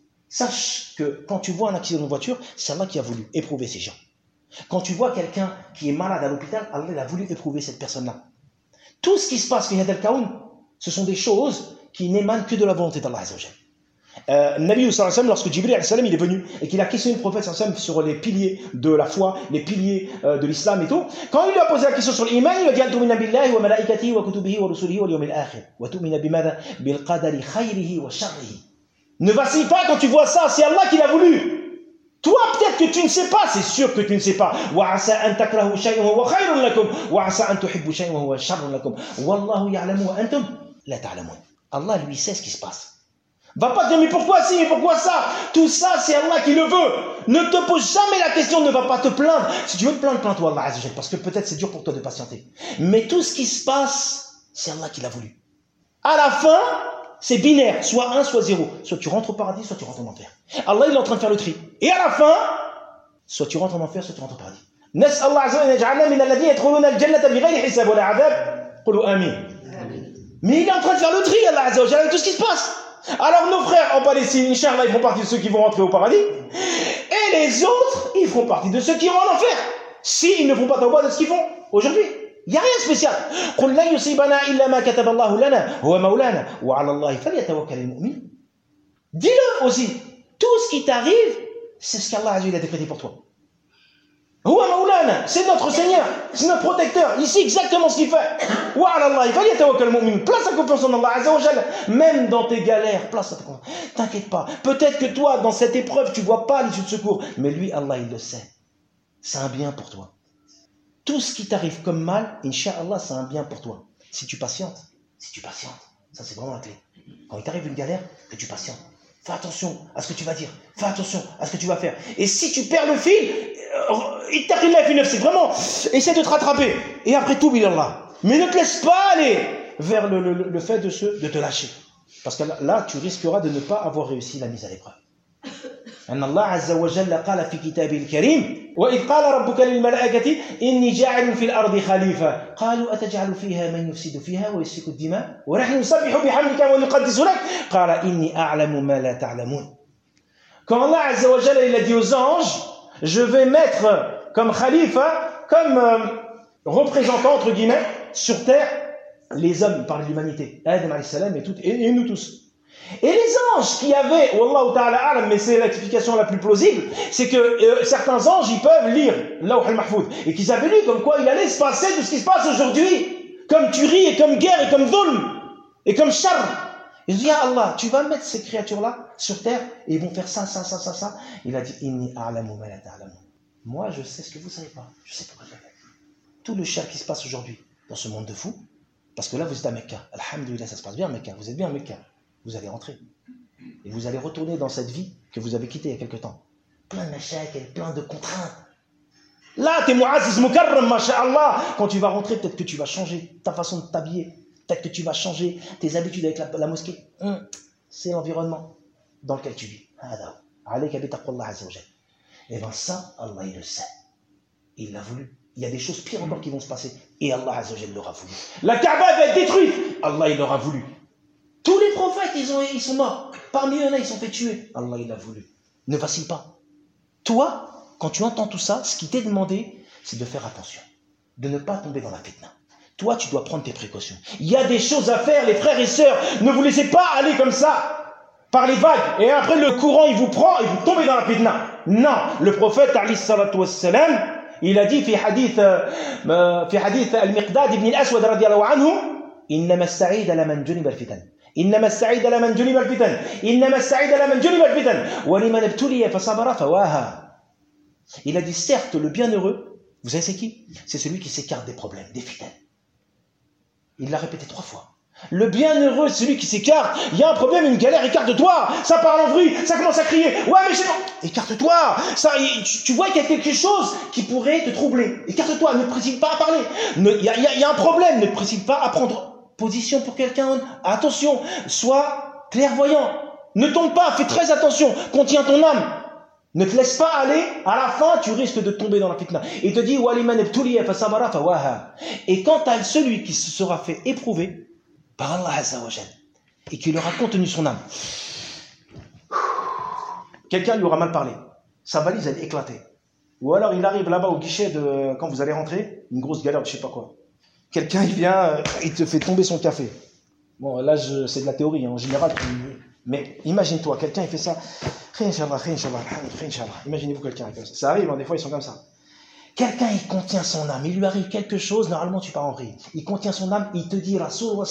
S2: Sache que quand tu vois un accident de voiture, c'est Allah qui a voulu éprouver ces gens. Quand tu vois quelqu'un qui est malade à l'hôpital, Allah il a voulu éprouver cette personne-là. Tout ce qui se passe fi hadal kaoun, ce sont des choses qui n'émanent que de la volonté d'Allah Azza wa Jal. Euh, Nabi sallallahu alayhi wa sallam, lorsque Jibril alayhi salam il est venu et qu'il a questionné le prophète sallallahu alayhi wa sallam sur les piliers de la foi, les piliers euh, de l'islam et tout, quand il lui a posé la question sur l'iman, il lui a dit Antumina billahi wa malaikatihi wa kutubihi wa rusulihi wa liyawmil akhir wa tu'mina bimadha bil qadari khayrihi wa sharrihi. Ne vacille pas quand tu vois ça, c'est Allah qui l'a voulu. Toi, peut-être que tu ne sais pas, c'est sûr que tu ne sais pas. Wa asa an takrahu shay'an wa huwa khayrun lakum wa asa an tuhibbu shay'an wa huwa sharrun lakum. Wallahu ya'lamu wa antum la ta'lamun. Allah lui sait ce qui se passe. Va pas te dire mais pourquoi ci, mais pourquoi ça? Tout ça c'est Allah qui le veut. Ne te pose jamais la question, ne va pas te plaindre. Si tu veux te plaindre, plains-toi Allah Azza wa Jal, parce que peut-être c'est dur pour toi de patienter. Mais tout ce qui se passe, c'est Allah qui l'a voulu. À la fin, c'est binaire, soit un, soit zéro. Soit tu rentres au paradis, soit tu rentres en enfer. Allah il est en train de faire le tri. Et à la fin, soit tu rentres en enfer, soit tu rentres au paradis. نسأل الله عز وجل أن يجعلنا من الذين يدخلون الجنة بغير حساب ولا عذاب. قولوا آمين. Mais il est en train de faire le tri, Allah Azza wa Jal, avec tout ce qui se passe. Alors nos frères en Palestine, Inch'Allah, ils font partie de ceux qui vont rentrer au paradis. Et les autres, ils font partie de ceux qui iront en enfer. S'ils ne font pas tawbah de ce qu'ils font aujourd'hui. Il n'y a rien de spécial. قُلْ لَنْ يُصِيبَنَا إِلَّا مَا كَتَبَ اللَّهُ لَنَا هُوَ مَوْلَانَا وَعَلَى اللَّهِ فَلْيَتَوَكَّلِ الْمُؤْمِنُونَ. Dis-le aussi. Tout ce qui t'arrive, c'est ce qu'Allah a décrété pour toi. Huwa Maulana, c'est notre Seigneur, c'est notre protecteur. Il sait exactement ce qu'il fait. Wa ala Allah, falyatawakkal mu'min. Place ta confiance en Allah Azza wa Jalla. Même dans tes galères, place ta confiance. T'inquiète pas. Peut-être que toi, dans cette épreuve, tu vois pas l'issue de secours, mais lui, Allah, il le sait. C'est un bien pour toi. Tout ce qui t'arrive comme mal, Inch'Allah, c'est un bien pour toi. Si tu patientes, si tu patientes, ça c'est vraiment la clé. Quand il t'arrive une galère, que tu patientes. Fais attention à ce que tu vas dire. Fais attention à ce que tu vas faire. Et si tu perds le fil, il t'arrive une c'est vraiment, essaie de te rattraper. Et après tout, bilallah. Mais ne te laisse pas aller vers le, le, le fait de, se, de te lâcher. Parce que là, là, tu risqueras de ne pas avoir réussi la mise à l'épreuve. أن الله عز وجل قال في كتابه الكريم وإذ قال ربك للملائكة إني جاعل في الأرض خليفة قالوا أتجعل فيها من يفسد فيها ويسفك الدماء ونحن نسبح بحمدك ونقدس لك قال إني أعلم ما لا تعلمون. Quand Allah عز وجل il a dit aux anges, je vais mettre comme khalifa, comme euh, représentant entre guillemets sur terre les hommes, il parle de l'humanité, Adam alayhi salam et, tout, et, et nous tous. Et les anges qui avaient, Wallahu ta'ala a'lam, mais c'est l'explication la plus plausible, c'est que euh, certains anges, ils peuvent lire Lawh al-Mahfoud, et qu'ils avaient lu comme quoi il allait se passer tout ce qui se passe aujourd'hui, comme tuerie, et comme guerre, et comme dhulm, et comme charr. Ils disent, Ya Allah, tu vas mettre ces créatures-là sur terre, et ils vont faire ça, ça, ça, ça, ça. Il a dit, Inni a'lamu ma la ta'lamun. Moi, je sais ce que vous ne savez pas. Je sais pourquoi je l'ai fait. Tout le charr qui se passe aujourd'hui, dans ce monde de fous, parce que là, vous êtes à Mecca. Alhamdulillah, ça se passe bien à Mecca. Vous êtes bien à Mecca. Vous allez rentrer. Et vous allez retourner dans cette vie que vous avez quittée il y a quelque temps. Plein de mashakil, plein de contraintes. Là, t'es mu'aziz mukarram, masha'Allah. Quand tu vas rentrer, peut-être que tu vas changer ta façon de t'habiller. Peut-être que tu vas changer tes habitudes avec la, la mosquée. Hum, c'est l'environnement dans lequel tu vis. Et bien ça, Allah il le sait. Il l'a voulu. Il y a des choses pires encore qui vont se passer. Et Allah Azza wa Jalla l'aura voulu. La Kaaba va être détruite. Allah il l'aura voulu. Tous les prophètes, ils, ont, ils sont morts. Parmi eux, ils sont fait tuer. Allah, il a voulu. Ne vacille pas. Toi, quand tu entends tout ça, ce qui t'est demandé, c'est de faire attention. De ne pas tomber dans la fitna. Toi, tu dois prendre tes précautions. Il y a des choses à faire, les frères et sœurs. Ne vous laissez pas aller comme ça, par les vagues. Et après, le courant, il vous prend et vous tombez dans la fitna. Non. Le prophète, alayhi salatu wassalam, il a dit, fi hadith, euh, fi hadith al-Miqdad ibn al-Aswad, radiyallahu anhu, innama as-sa'id ala man junib al-fitan. إنما السعيد لمن جلب الفتن إنما السعيد لمن جلب الفتن ولمن ابتلي فصبر فواها. Il a dit certes le bienheureux, vous savez c'est qui? C'est celui qui s'écarte des problèmes, des fitnes. Il l'a répété trois fois. Le bienheureux, celui qui s'écarte. Il y a un problème, une galère, écarte-toi. Ça parle en bruit, ça commence à crier. Ouais, mais c'est bon. Écarte-toi. Ça, tu, tu vois qu'il y a quelque chose qui pourrait te troubler. Écarte-toi, ne te précipite pas à parler. Il y, y, y a un problème, ne te précipite pas à prendre position pour quelqu'un. Attention, sois clairvoyant. Ne tombe pas, fais très attention. Contiens ton âme. Ne te laisse pas aller, à la fin, tu risques de tomber dans la fitna. Il te dit, et quant à celui qui se sera fait éprouver par Allah Azza wa Jal, et qui leur a contenu son âme, quelqu'un lui aura mal parlé, sa valise elle est éclatée. Ou alors il arrive là-bas au guichet de, quand vous allez rentrer, une grosse galère de je sais pas quoi. Quelqu'un il vient, il te fait tomber son café. Bon, là je, c'est de la théorie, hein. En général, tu, mais imagine-toi, quelqu'un il fait ça. Imaginez-vous quelqu'un comme ça. Ça arrive, hein, des fois ils sont comme ça. Quelqu'un il contient son âme, il lui arrive quelque chose, normalement tu pars en rire. Il contient son âme, il te dit Rasoul,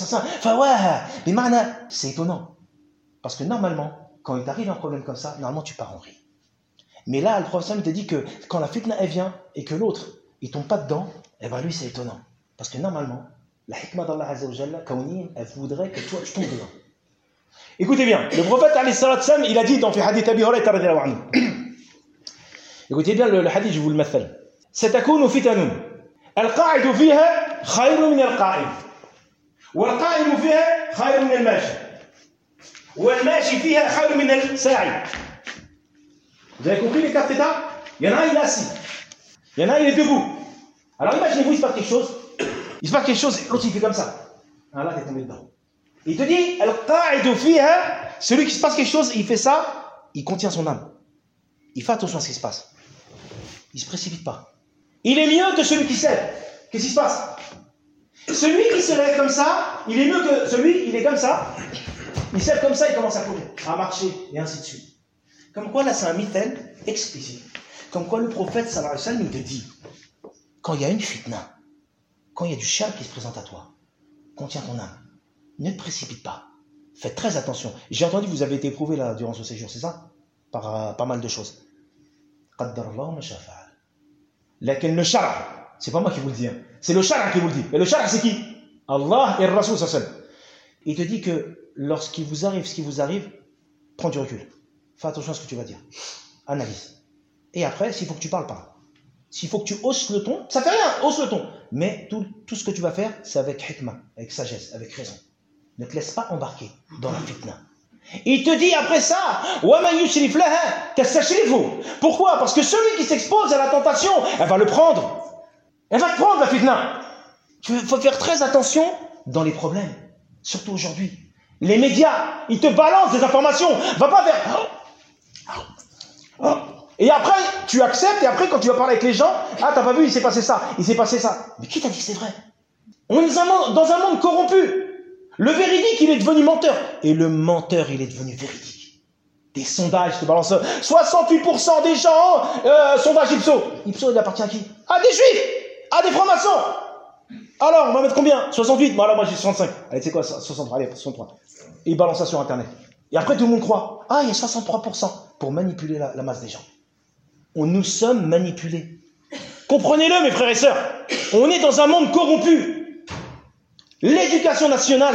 S2: c'est étonnant. Parce que normalement, quand il t'arrive un problème comme ça, normalement tu pars en rire. Mais là, le professeur te dit que quand la fitna elle vient et que l'autre il tombe pas dedans, eh ben lui c'est étonnant. Parce que normalement, la hikmah d'Allah Azza wa Jalla, elle voudrait que toi tu tombes dedans. Écoutez bien, le prophète alayhi salatu salam, il a dit dans le hadith Abi Hurayra radhiyallahu anhu. Écoutez bien le, le hadith, je vous le mathal. ستكون فتن القاعد فيها خير من القائم والقائم فيها خير من الماشي والماشي فيها خير من الساعي. Vous avez compris les quatre états? Il y en a un, il est assis. Il y en a un, il est debout. Alors imaginez-vous, il se passe quelque chose. Il se passe quelque chose, l'autre il fait comme ça. Ah là, t'es tombé dedans. Il te dit, celui qui se passe quelque chose, il fait ça, il contient son âme. Il fait attention à ce qui se passe. Il ne se précipite pas. Il est mieux que celui qui sait. Qu'est-ce qui se passe? Celui qui se lève comme ça, il est mieux que celui, il est comme ça. Il se lève comme ça, il commence à courir, à marcher, et ainsi de suite. Comme quoi, là, c'est un mythène explicite. Comme quoi, le prophète, sallallahu alayhi wa sallam, il te dit, quand il y a une fitna, quand il y a du charme qui se présente à toi, contiens ton âme. Ne te précipite pas. Faites très attention. J'ai entendu que vous avez été éprouvé là durant ce séjour, c'est ça? Par euh, pas mal de choses. Lakin le shara, c'est pas moi qui vous le dis, hein. C'est le shara qui vous le dit. Et le shara, c'est qui? Allah et le Rasoul sallallahu alayhi wa sallam. Il te dit que lorsqu'il vous arrive ce qui vous arrive, prends du recul. Fais attention à ce que tu vas dire. Analyse. Et après, s'il faut que tu parles, parle. S'il faut que tu hausses le ton, ça fait rien, hausse le ton. Mais tout, tout ce que tu vas faire, c'est avec hikmah, avec sagesse, avec raison. Ne te laisse pas embarquer dans la fitna. Il te dit après ça, pourquoi? Parce que celui qui s'expose à la tentation, elle va le prendre. Elle va te prendre la fitna. Il faut faire très attention dans les problèmes, surtout aujourd'hui. Les médias, ils te balancent des informations. Va pas faire... Et après, tu acceptes, et après, quand tu vas parler avec les gens, ah, t'as pas vu, il s'est passé ça, il s'est passé ça. Mais qui t'a dit que c'est vrai? On est dans un monde corrompu. Le véridique, il est devenu menteur. Et le menteur, il est devenu véridique. Des sondages te balancent. soixante-huit pour cent des gens, euh, sondage Ipsos. Ipsos, il appartient à qui? À des juifs, à des francs-maçons. Alors, on va mettre combien? soixante-huit. Bon, alors moi j'ai soixante-cinq. Allez, c'est quoi soixante-trois? Allez, soixante-trois. Et il balance ça sur Internet. Et après, tout le monde croit. Ah, il y a soixante-trois pour cent pour manipuler la, la masse des gens. On nous sommes manipulés. Comprenez-le, mes frères et sœurs. On est dans un monde corrompu. L'éducation nationale.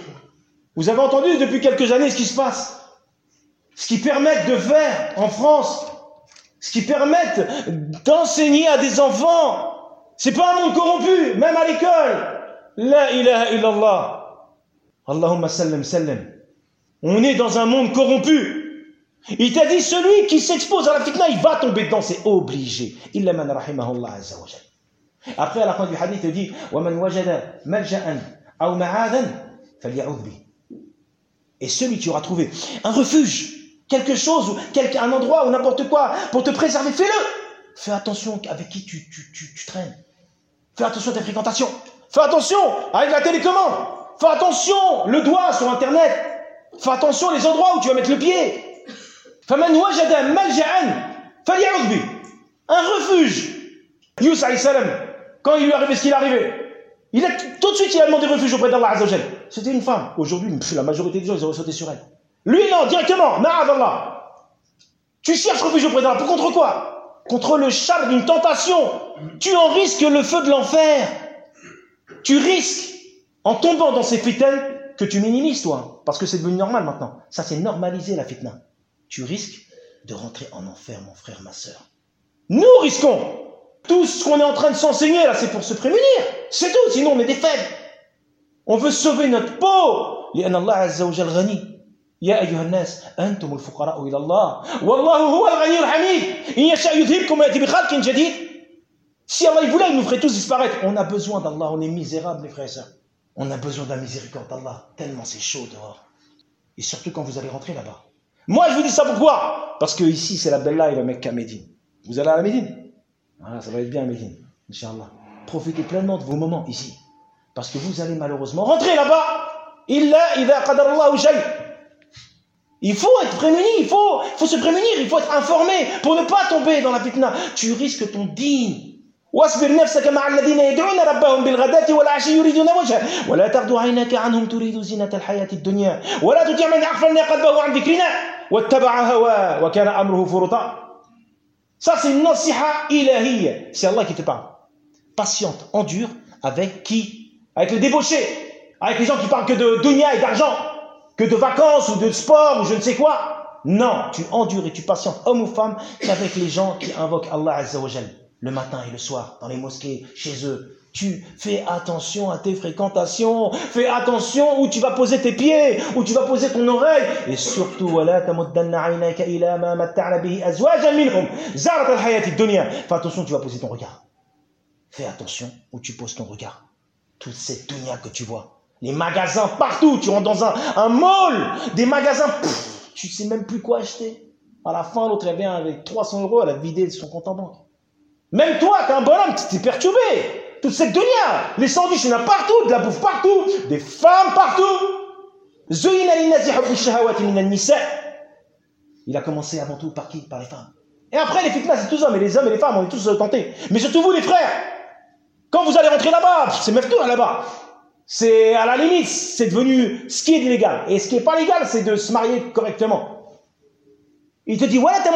S2: Vous avez entendu depuis quelques années ce qui se passe. Ce qui permet de faire en France. Ce qui permet d'enseigner à des enfants. C'est pas un monde corrompu, même à l'école. La ilaha illallah. Allahumma sallam sallam. On est dans un monde corrompu. Il t'a dit, celui qui s'expose à la fitna, il va tomber dedans, c'est obligé. Illa man rahimahullah azza wa jalla. Après, à la fin du hadith, il dit, وَمَنْ وَجَدَ مَلْجَأً أَوْ مَعَاذًا فَلْيَعُوذْ بِهِ. Et celui qui aura trouvé un refuge, quelque chose, quelque, un endroit ou n'importe quoi, pour te préserver, fais-le. Fais attention avec qui tu, tu, tu, tu traînes. Fais attention à tes fréquentations. Fais attention avec la télécommande. Fais attention, le doigt sur Internet. Fais attention les endroits où tu vas mettre le pied. فَمَنْ وَجَدَ مَلْجَأً فَلْيَعُوذْ بِهِ. Un refuge. Yusuf alayhi salam, quand il lui est arrivé ce qu'il est arrivé, il a, tout de suite il a demandé refuge auprès d'Allah Azza wa Jal. C'était une femme. Aujourd'hui, la majorité des gens, ils auraient sauté sur elle. Lui, non, directement. Ma'adallah. Tu cherches refuge auprès d'Allah. Pour contre quoi? Contre le char d'une tentation. Tu en risques le feu de l'enfer. Tu risques, en tombant dans ces fitaines, que tu minimises, toi, parce que c'est devenu normal maintenant. Ça, c'est normaliser la fitna. Tu risques de rentrer en enfer, mon frère, ma sœur. Nous risquons. Tout ce qu'on est en train de s'enseigner, là, c'est pour se prémunir. C'est tout, sinon on est des faibles. On veut sauver notre peau. لأن الله عز وجل غني. يا أيها الناس أنتم الفقراء إلى الله والله هو الغني الحميد إن يشاء يذهبكم ويأتي بخلق جديد. Si Allah il voulait, il nous ferait tous disparaître. On a besoin d'Allah, on est misérables, mes frères et sœurs. On a besoin de la miséricorde d'Allah, tellement c'est chaud dehors. Et surtout quand vous allez rentrer là-bas. Moi, je vous dis ça pourquoi? Parce que ici, c'est la Bella et le Mecca Médine. Vous allez à la Médine? Ah, ça va être bien à Médine, Inch'Allah. Profitez pleinement de vos moments ici. Parce que vous allez malheureusement rentrer là-bas. Illa idha qadarallahu shay. Il faut être prémuni, il faut, il faut se prémunir, il faut être informé pour ne pas tomber dans la fitna. Tu risques ton dîn. واصبر نفسك مع الذين يدعون ربهم بالغداة والعشي يريدون وجهه ولا تعد عيناك عنهم تريد زينة الحياة الدنيا ولا تطع من أغفلنا قلبه عن ذكرنا واتبع هواه وكان أمره فرطا. Ça c'est une nasiha ilahiyya, c'est Allah qui te parle. Patiente, endure avec qui? Avec les débauchés, avec les gens qui parlent que de dunya et d'argent, que de vacances ou de sport ou je ne sais quoi. Non, tu endures et tu patientes, homme ou femme, qu'avec les gens qui invoquent Allah Azza wa Jal. Le matin et le soir, dans les mosquées, chez eux. Tu fais attention à tes fréquentations, fais attention où tu vas poser tes pieds, où tu vas poser ton oreille. Et surtout, fais attention, tu vas poser ton regard. Fais attention où tu poses ton regard. Toute cette dunya que tu vois. Les magasins partout, tu rentres dans un, un mall, des magasins, pff, tu sais même plus quoi acheter. À la fin, l'autre, elle vient avec trois cents euros, elle a vidé son compte en banque. Même toi, t'es un bonhomme, t'es perturbé. Toute cette dunya, les sandwichs, il y en a partout, de la bouffe partout, des femmes partout. Il a commencé avant tout par qui? Par les femmes. Et après, les fitnas, c'est tous hommes, et les hommes et les femmes, on est tous tentés. Mais surtout vous, les frères, quand vous allez rentrer là-bas, c'est meftour là-bas. C'est à la limite, c'est devenu ce qui est illégal. Et ce qui n'est pas légal, c'est de se marier correctement. Il te dit, voilà,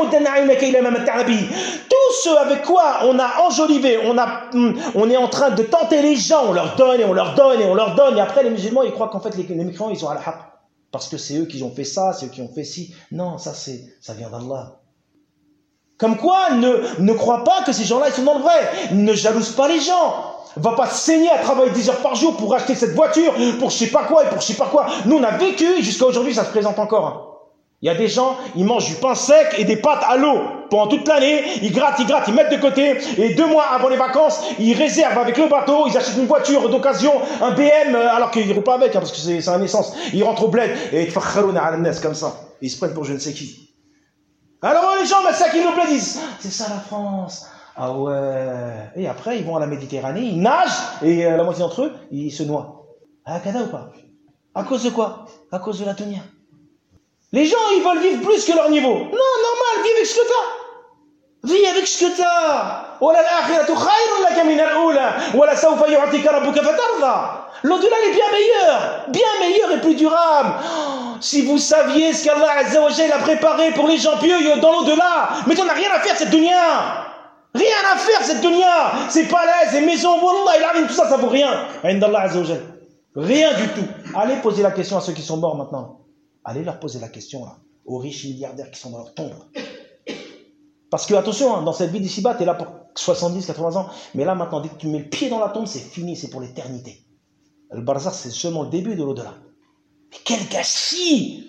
S2: tous ceux avec quoi on a enjolivé, on, a, on est en train de tenter les gens, on leur donne et on leur donne et on leur donne, et après les musulmans, ils croient qu'en fait les, les musulmans, ils sont à la haq. Parce que c'est eux qui ont fait ça, c'est eux qui ont fait ci. Non, ça, c'est, ça vient d'Allah. Comme quoi, ne, ne crois pas que ces gens-là, ils sont dans le vrai. Ne jalouse pas les gens. Va pas se saigner à travailler dix heures par jour pour acheter cette voiture, pour je sais pas quoi et pour je sais pas quoi. Nous, on a vécu, et jusqu'à aujourd'hui, ça se présente encore. Hein. Il y a des gens, ils mangent du pain sec et des pâtes à l'eau pendant toute l'année. Ils grattent, ils grattent, ils mettent de côté. Et deux mois avant les vacances, ils réservent avec le bateau. Ils achètent une voiture d'occasion, un B M, alors qu'ils ne roulent pas avec, hein, parce que c'est un essence. Ils rentrent au bled et ils comme ça. Ils se prennent pour je ne sais qui. Alors les gens, mais ça qui nous plaît, disent, c'est ça la France. Ah ouais. Et après, ils vont à la Méditerranée, ils nagent et euh, la moitié d'entre eux, ils se noient. À Kada ou pas? À cause de quoi? À cause de la dunya. Les gens, ils veulent vivre plus que leur niveau. Non, normal, vis avec ce que t'as. Vis avec ce que t'as. L'au-delà est bien meilleur, bien meilleur et plus durable. Oh, si vous saviez ce qu'Allah Azza wa Jalla a préparé pour les gens pieux dans l'au-delà, mais t'en as rien à faire de cette dunya. Rien à faire de cette dunya. Ces palais, ces maisons, wallah, il arrive, tout ça, ça vaut rien. Indallah Azza wa Jalla. Rien du tout. Allez poser la question à ceux qui sont morts maintenant. Allez leur poser la question là, aux riches milliardaires qui sont dans leur tombe. Parce que attention, hein, dans cette vie d'ici-bas, tu es là pour soixante-dix, quatre-vingts ans, mais là maintenant, dès que tu mets le pied dans la tombe, c'est fini, c'est pour l'éternité. Le barzakh, c'est seulement le début de l'au-delà. Mais quel gâchis!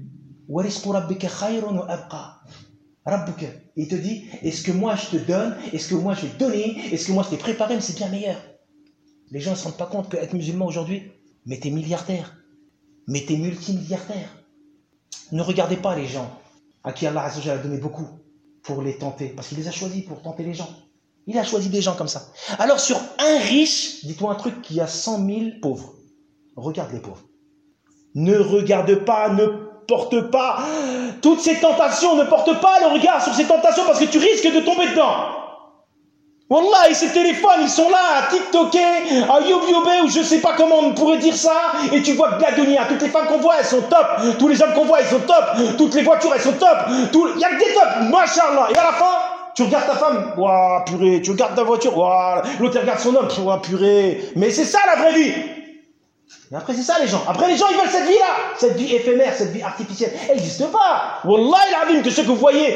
S2: Il te dit, est-ce que moi je te donne, est-ce que moi je vais te donner, est-ce que moi je t'ai préparé, mais c'est bien meilleur. Les gens ne se rendent pas compte qu'être musulman aujourd'hui, mais t'es milliardaire, mais t'es multimilliardaire. Ne regardez pas les gens à qui Allah Azza wa Jalla a donné beaucoup pour les tenter, parce qu'il les a choisis pour tenter les gens. Il a choisi des gens comme ça. Alors sur un riche, dis-toi un truc, qui a cent mille pauvres. Regarde les pauvres. Ne regarde pas, ne porte pas toutes ces tentations, ne porte pas le regard sur ces tentations parce que tu risques de tomber dedans. Wallah, et ces téléphones, ils sont là à TikToker, à youtubé, ou je sais pas comment on pourrait dire ça, et tu vois que la dunya, toutes les femmes qu'on voit, elles sont top, tous les hommes qu'on voit, ils sont top, toutes les voitures, elles sont top, il y a que des tops, mashallah, et à la fin, tu regardes ta femme, waouh, purée, tu regardes ta voiture, waouh, l'autre regarde son homme, waouh, purée, mais c'est ça la vraie vie. Et après, c'est ça les gens. Après, les gens, ils veulent cette vie-là. Cette vie éphémère, cette vie artificielle. Elle n'existe pas. Wallah il-azim, que ce que vous voyez.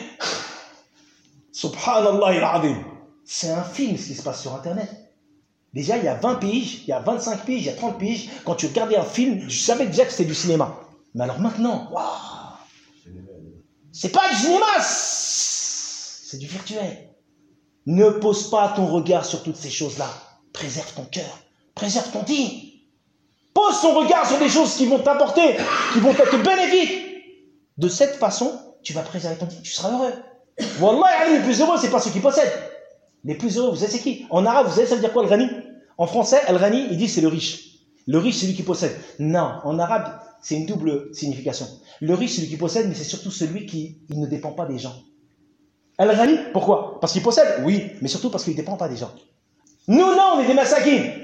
S2: Subhanallah il-azim. C'est un film ce qui se passe sur Internet. Déjà, il y a vingt piges, il y a vingt-cinq piges, il y a trente piges. Quand tu regardais un film, je savais déjà que c'était du cinéma. Mais alors maintenant, waouh, c'est pas du cinéma, c'est du virtuel. Ne pose pas ton regard sur toutes ces choses-là. Préserve ton cœur, préserve ton dîn. Pose ton regard sur des choses qui vont t'apporter, qui vont être bénéfiques. De cette façon, tu vas préserver ton dîn, tu seras heureux. Wallah, les plus heureux, c'est pas ceux qui possèdent. Les plus heureux, vous savez c'est qui? En arabe, vous savez ça veut dire quoi, le ghani? En français, el ghani, il dit c'est le riche. Le riche, c'est celui qui possède. Non, en arabe, c'est une double signification. Le riche, c'est celui qui possède, mais c'est surtout celui qui il ne dépend pas des gens. El ghani, pourquoi? Parce qu'il possède? Oui, mais surtout parce qu'il ne dépend pas des gens. Nous, non, on est des masakin.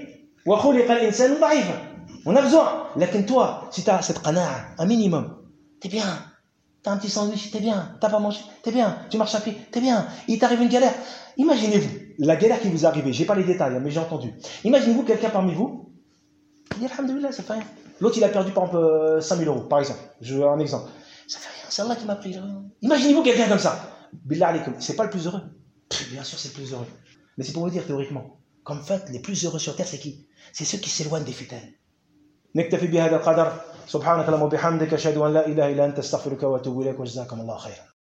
S2: On a besoin. Lakin toi, si tu as cette qana'a, un minimum, t'es bien. T'as un petit sandwich, t'es bien. T'as pas mangé, t'es bien. Tu marches à pied, t'es bien. Il t'arrive une galère. Imaginez-vous, la galère qui vous est arrivée. J'ai pas les détails, mais j'ai entendu. Imaginez-vous quelqu'un parmi vous, il dit alhamdoulilah, ça fait rien. L'autre, il a perdu par exemple cinq mille euros, par exemple. Je veux un exemple. Ça fait rien, c'est Allah qui m'a pris. Imaginez-vous quelqu'un comme ça. Billah alaykoum, c'est pas le plus heureux. Bien sûr, c'est le plus heureux. Mais c'est pour vous dire théoriquement. Comme fait, les plus heureux sur terre, c'est qui? C'est ceux qui s'éloignent des fitaines. نكتفي بهذا القدر سبحانك اللهم وبحمدك أشهد أن لا إله إلا أنت أستغفرك وأتوب إليك وجزاكم الله خيرا